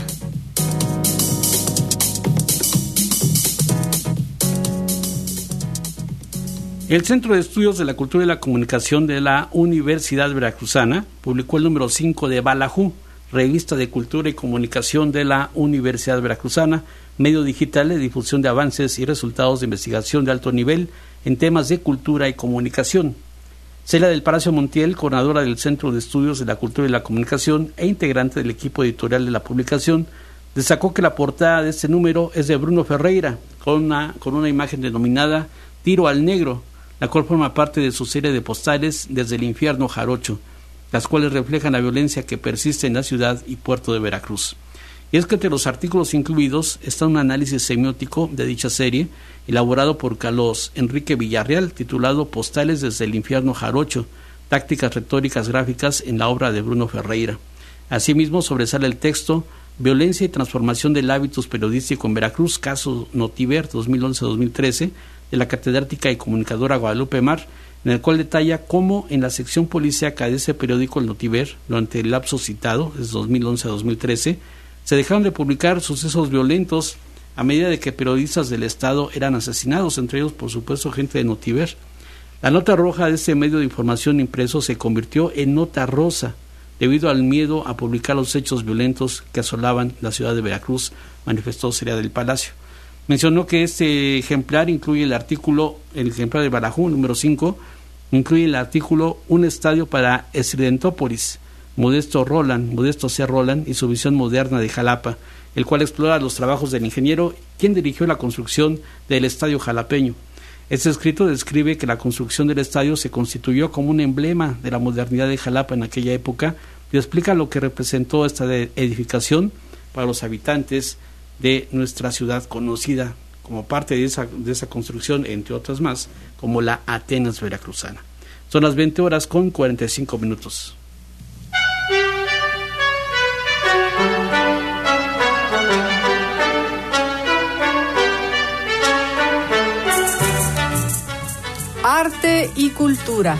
El Centro de Estudios de la Cultura y la Comunicación de la Universidad Veracruzana publicó el número 5 de Balajú, revista de cultura y comunicación de la Universidad Veracruzana, medio digital de difusión de avances y resultados de investigación de alto nivel en temas de cultura y comunicación. Celia del Palacio Montiel, coordinadora del Centro de Estudios de la Cultura y la Comunicación e integrante del equipo editorial de la publicación, destacó que la portada de este número es de Bruno Ferreira, con una imagen denominada Tiro al Negro, la cual forma parte de su serie de postales Desde el Infierno Jarocho, las cuales reflejan la violencia que persiste en la ciudad y puerto de Veracruz. Y es que entre los artículos incluidos está un análisis semiótico de dicha serie, elaborado por Carlos Enrique Villarreal, titulado Postales desde el Infierno Jarocho, tácticas retóricas gráficas en la obra de Bruno Ferreira. Asimismo, sobresale el texto Violencia y transformación del hábitus periodístico en Veracruz, caso Notiver 2011-2013, de la catedrática y comunicadora Guadalupe Mar, en el cual detalla cómo en la sección policíaca de ese periódico, el Notiver, durante el lapso citado, desde 2011 a 2013, se dejaron de publicar sucesos violentos a medida de que periodistas del Estado eran asesinados, entre ellos, por supuesto, gente de Notiver. La nota roja de este medio de información impreso se convirtió en nota rosa debido al miedo a publicar los hechos violentos que asolaban la ciudad de Veracruz, manifestó Celia del Palacio. Mencionó que este ejemplar incluye el ejemplar de Barajú, número 5, incluye el artículo Un estadio para Estridentópolis, Modesto C. Roland y su visión moderna de Jalapa, el cual explora los trabajos del ingeniero quien dirigió la construcción del estadio jalapeño. Este escrito describe que la construcción del estadio se constituyó como un emblema de la modernidad de Jalapa en aquella época y explica lo que representó esta edificación para los habitantes de nuestra ciudad, conocida como parte de esa construcción, entre otras más, como la Atenas veracruzana. Son las 20:45. Arte y cultura.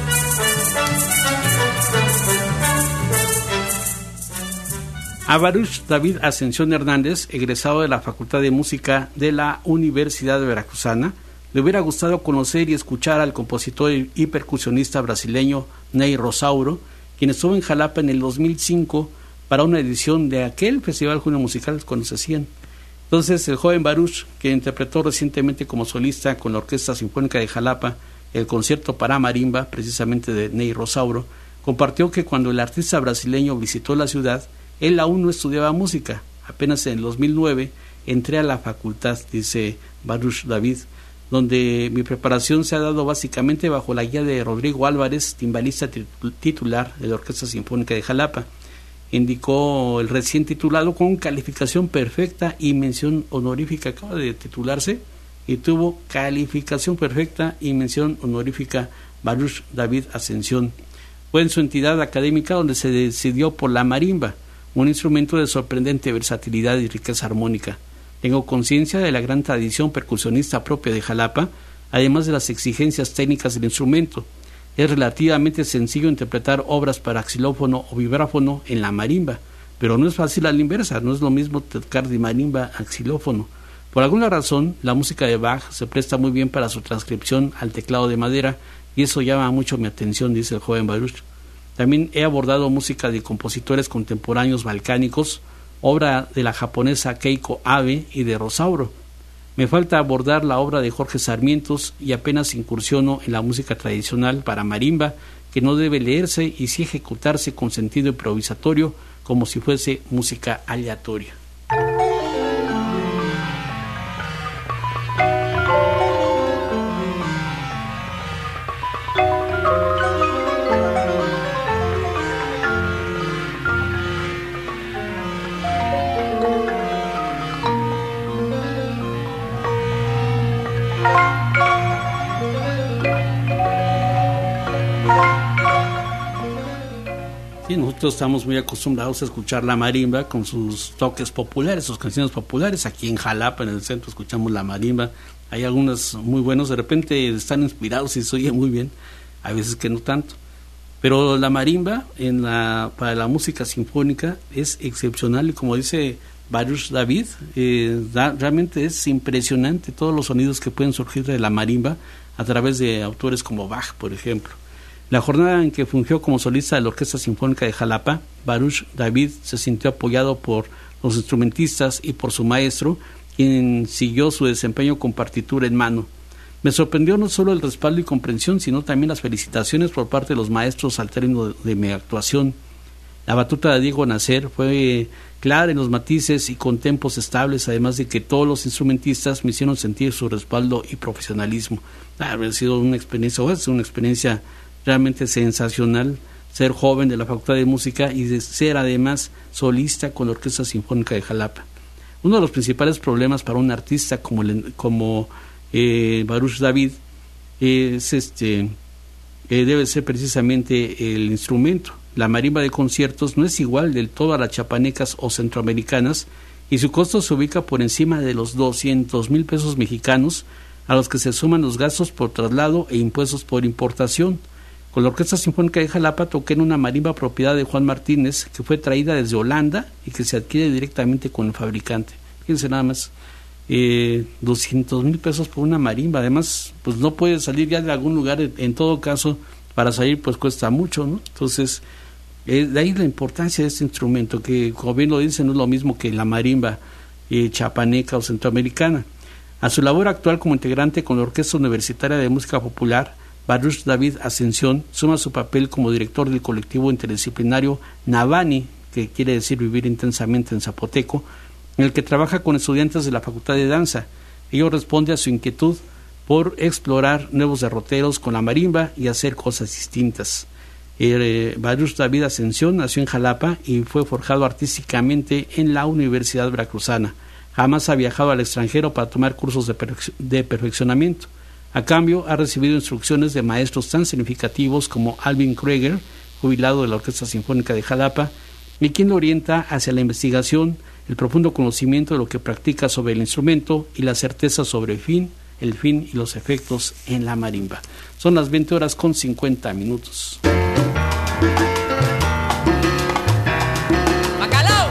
A Baruch David Ascensión Hernández, egresado de la Facultad de Música de la Universidad Veracruzana, le hubiera gustado conocer y escuchar al compositor y percusionista brasileño Ney Rosauro, quien estuvo en Jalapa en el 2005 para una edición de aquel Festival Junio Musical cuando se hacían. Entonces, el joven Baruch, que interpretó recientemente como solista con la Orquesta Sinfónica de Jalapa el concierto para marimba, precisamente de Ney Rosauro, compartió que cuando el artista brasileño visitó la ciudad, él aún no estudiaba música. Apenas en el 2009 entré a la facultad, dice Baruch David, donde mi preparación se ha dado básicamente bajo la guía de Rodrigo Álvarez, timbalista titular de la Orquesta Sinfónica de Jalapa. Indicó el recién titulado con calificación perfecta y mención honorífica. Acaba de titularse y tuvo calificación perfecta y mención honorífica Baruch David Ascensión. Fue en su entidad académica donde se decidió por la marimba, un instrumento de sorprendente versatilidad y riqueza armónica. Tengo conciencia de la gran tradición percusionista propia de Jalapa, además de las exigencias técnicas del instrumento. Es relativamente sencillo interpretar obras para xilófono o vibráfono en la marimba, pero no es fácil a la inversa, no es lo mismo tocar de marimba a xilófono. Por alguna razón, la música de Bach se presta muy bien para su transcripción al teclado de madera, y eso llama mucho mi atención, dice el joven Baruch. También he abordado música de compositores contemporáneos balcánicos, obra de la japonesa Keiko Abe y de Rosauro. Me falta abordar la obra de Jorge Sarmientos y apenas incursiono en la música tradicional para marimba, que no debe leerse y sí ejecutarse con sentido improvisatorio, como si fuese música aleatoria. Sí, nosotros estamos muy acostumbrados a escuchar la marimba con sus toques populares, sus canciones populares. Aquí en Jalapa, en el centro, escuchamos la marimba. Hay algunas muy buenas, de repente están inspirados y se oye muy bien, a veces que no tanto. Pero la marimba para la música sinfónica es excepcional y, como dice Baruch David, realmente es impresionante todos los sonidos que pueden surgir de la marimba a través de autores como Bach, por ejemplo. La jornada en que fungió como solista de la Orquesta Sinfónica de Jalapa, Baruch David se sintió apoyado por los instrumentistas y por su maestro, quien siguió su desempeño con partitura en mano. Me sorprendió no solo el respaldo y comprensión, sino también las felicitaciones por parte de los maestros al término de mi actuación. La batuta de Diego Nacer fue clara en los matices y con tempos estables, además de que todos los instrumentistas me hicieron sentir su respaldo y profesionalismo. Ha sido una experiencia realmente sensacional ser joven de la Facultad de Música y de ser además solista con la Orquesta Sinfónica de Jalapa. Uno de los principales problemas para un artista como Baruch David debe ser precisamente el instrumento. La marimba de conciertos no es igual del todo a las chapanecas o centroamericanas y su costo se ubica por encima de los 200,000 pesos mexicanos, a los que se suman los gastos por traslado e impuestos por importación. Con la Orquesta Sinfónica de Jalapa toqué en una marimba propiedad de Juan Martínez, que fue traída desde Holanda y que se adquiere directamente con el fabricante. Fíjense nada más, 200,000 pesos por una marimba. Además, pues no puede salir ya de algún lugar, en todo caso, para salir pues cuesta mucho, ¿no? Entonces, de ahí la importancia de este instrumento, que como bien lo dicen, no es lo mismo que la marimba chapaneca o centroamericana. A su labor actual como integrante con la Orquesta Universitaria de Música Popular, Baruch David Ascensión suma su papel como director del colectivo interdisciplinario Navani, que quiere decir vivir intensamente en zapoteco, en el que trabaja con estudiantes de la Facultad de Danza. Ello responde a su inquietud por explorar nuevos derroteros con la marimba y hacer cosas distintas. Baruch David Ascensión nació en Jalapa y fue forjado artísticamente en la Universidad Veracruzana. Jamás ha viajado al extranjero para tomar cursos de perfeccionamiento. A cambio, ha recibido instrucciones de maestros tan significativos como Alvin Krieger, jubilado de la Orquesta Sinfónica de Jalapa, y quien lo orienta hacia la investigación, el profundo conocimiento de lo que practica sobre el instrumento y la certeza sobre el fin y los efectos en la marimba. Son las 20:50. ¡Bacalao!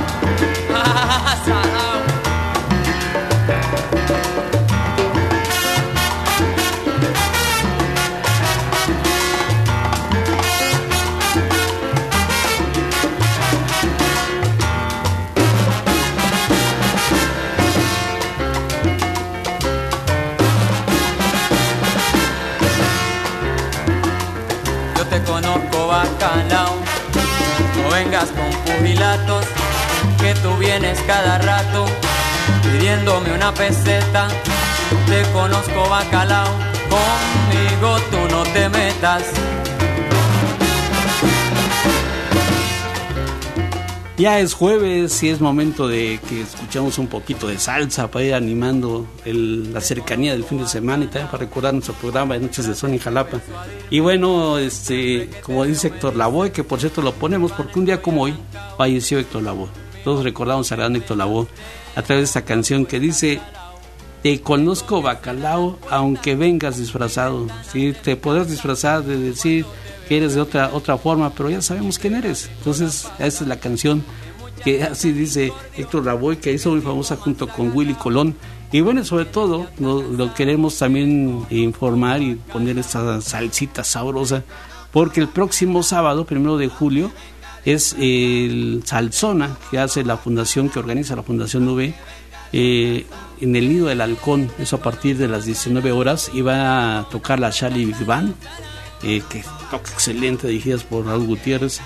Bacalao, no vengas con pugilatos, que tú vienes cada rato pidiéndome una peseta. Te conozco, bacalao, conmigo tú no te metas. Ya es jueves y es momento de que escuchamos un poquito de salsa para ir animando la cercanía del fin de semana y también para recordar nuestro programa de Noches de Son en Jalapa. Y bueno, como dice Héctor Lavoe, que por cierto lo ponemos porque un día como hoy falleció Héctor Lavoe. Todos recordamos al gran Héctor Lavoe a través de esta canción que dice: te conozco, bacalao, aunque vengas disfrazado. ¿Sí? Te podrás disfrazar de decir que eres de otra forma, pero ya sabemos quién eres. Entonces, esta es la canción que así dice Héctor Lavoe, que hizo muy famosa junto con Willy Colón. Y bueno, sobre todo, lo queremos también informar y poner esta salsita sabrosa, porque el próximo sábado, 1 de julio, es el Salsona que hace la fundación, que organiza la Fundación Nube, en el Nido del Halcón. Eso a partir de las 19 horas, y va a tocar la Charlie Big Band, que toca excelente, dirigidos por Raúl Gutiérrez.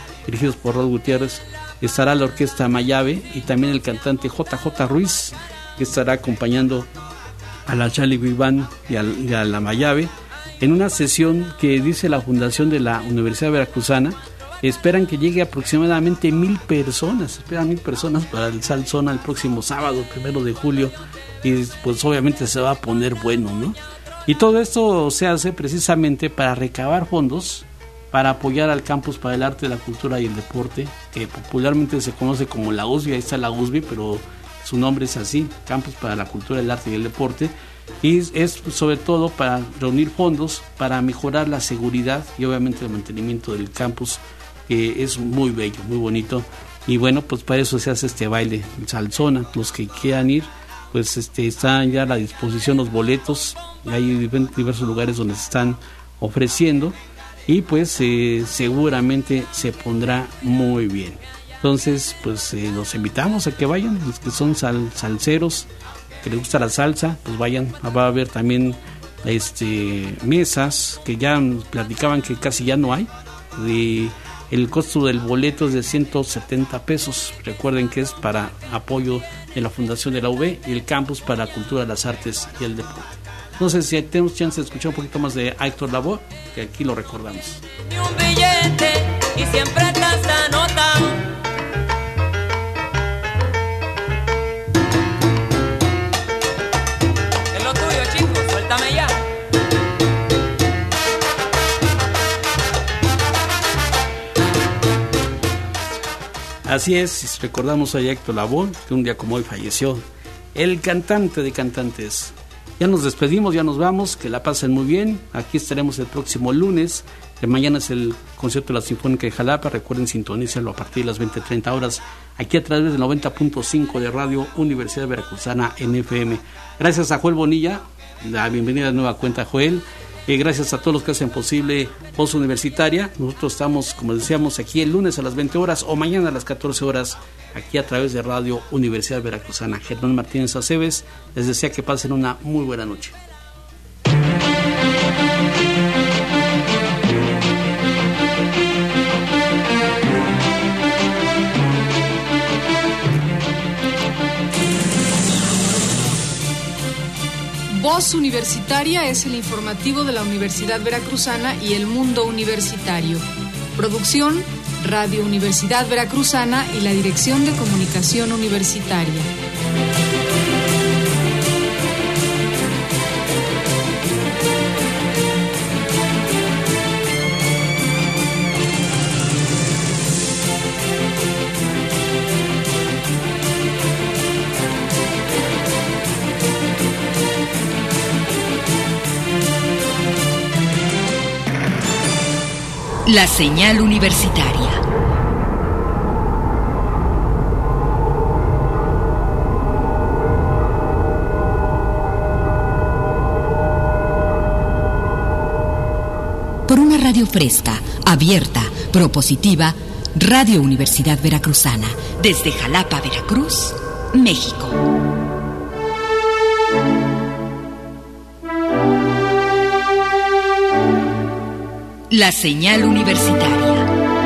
Estará la orquesta Mayave y también el cantante JJ Ruiz, que estará acompañando a la Charlie Big Band y a la Mayave en una sesión que dice la Fundación de la Universidad Veracruzana. Esperan que llegue aproximadamente 1,000 personas. Esperan 1,000 personas para el Salsona el próximo sábado, 1 de julio. Y pues obviamente se va a poner bueno, ¿no? Y todo esto se hace precisamente para recabar fondos para apoyar al Campus para el Arte, la Cultura y el Deporte, que popularmente se conoce como la USB. Ahí está la USB, pero su nombre es así, Campus para la Cultura, el Arte y el Deporte. Y es sobre todo para reunir fondos para mejorar la seguridad y obviamente el mantenimiento del campus, que es muy bello, muy bonito. Y bueno, pues para eso se hace este baile, el Salsona. Los que quieran ir, pues están ya a la disposición los boletos. Hay diversos lugares donde se están ofreciendo y pues seguramente se pondrá muy bien. Entonces pues los invitamos a que vayan, los que son salseros, que les gusta la salsa, pues vayan. Va a haber también mesas que ya platicaban que casi ya no hay. El costo del boleto es de 170 pesos. Recuerden que es para apoyo de la Fundación de la UB y el Campus para la Cultura, las Artes y el Deporte. No sé si tenemos chance de escuchar un poquito más de Héctor Lavoe, que aquí lo recordamos. Ni un billete y siempre está esta nota. Es lo tuyo, chicos, suéltame ya. Así es, recordamos a Héctor Lavoe, que un día como hoy falleció, el cantante de cantantes, Ya nos despedimos, ya nos vamos, que la pasen muy bien. Aquí estaremos el próximo lunes. Mañana es el concierto de la Sinfónica de Jalapa. Recuerden sintonícenlo a partir de las 20:30 horas aquí a través del 90.5 de Radio Universidad Veracruzana en FM. Gracias a Joel Bonilla, la bienvenida de nueva cuenta, Joel. Gracias a todos los que hacen posible Voz Universitaria. Nosotros estamos, como decíamos, aquí el lunes a las 20 horas o mañana a las 14 horas, aquí a través de Radio Universidad Veracruzana. Germán Martínez Aceves les desea que pasen una muy buena noche. Voz Universitaria es el informativo de la Universidad Veracruzana y el mundo universitario. Producción, Radio Universidad Veracruzana y la Dirección de Comunicación Universitaria. La señal universitaria. Por una radio fresca, abierta, propositiva, Radio Universidad Veracruzana, desde Jalapa, Veracruz, México. La señal universitaria.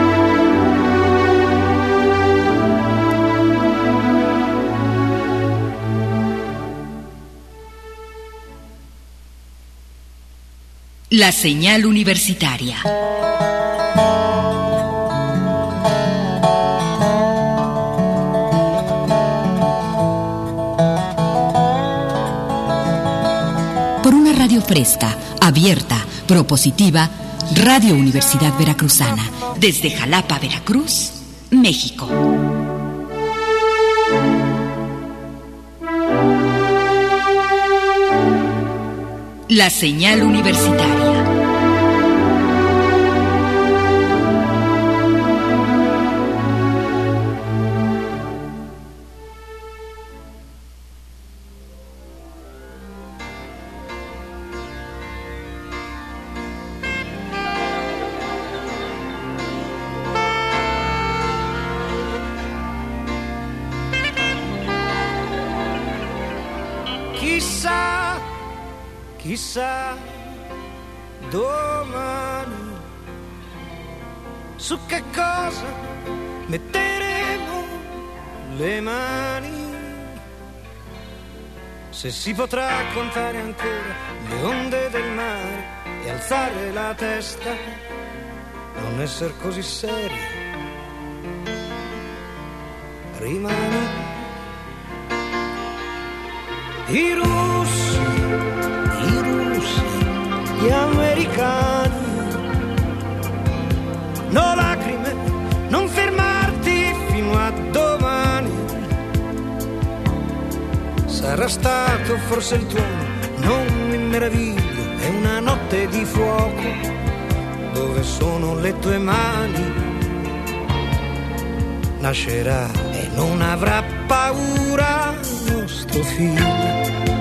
La señal universitaria. Por una radio fresca, abierta, propositiva, Radio Universidad Veracruzana, desde Jalapa, Veracruz, México. La señal universitaria. Chissà domani su che cosa metteremo le mani, se si potrà contare ancora le onde del mare e alzare la testa, non essere così seri, rimani. I russi, gli americani, no lacrime, non fermarti fino a domani. Sarà stato forse il tuono, non mi meraviglio, è una notte di fuoco, dove sono le tue mani? Nascerà e non avrà paura nostro figlio.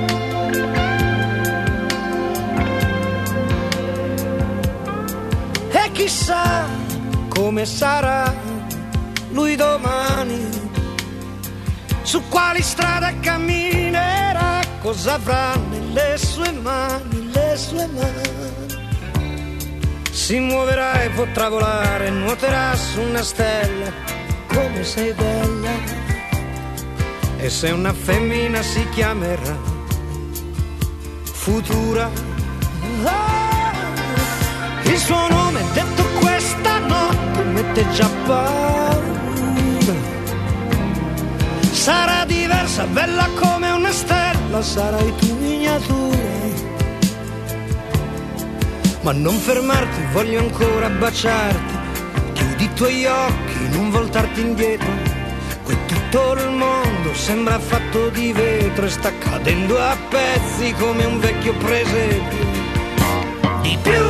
E chissà come sarà lui domani, su quali strade camminerà, cosa avrà nelle sue mani, le sue mani. Si muoverà e potrà volare, nuoterà su una stella, come sei bella. E se una femmina si chiamerà Futura, il suo nome detto questa notte mette già paura. Sarà diversa, bella come una stella, sarai tu miniatura. Ma non fermarti, voglio ancora baciarti. Chiudi i tuoi occhi, non voltarti indietro. Quei tutto il mondo sembra fatto di vetro e sta cadendo a pezzi come un vecchio presepio. Di più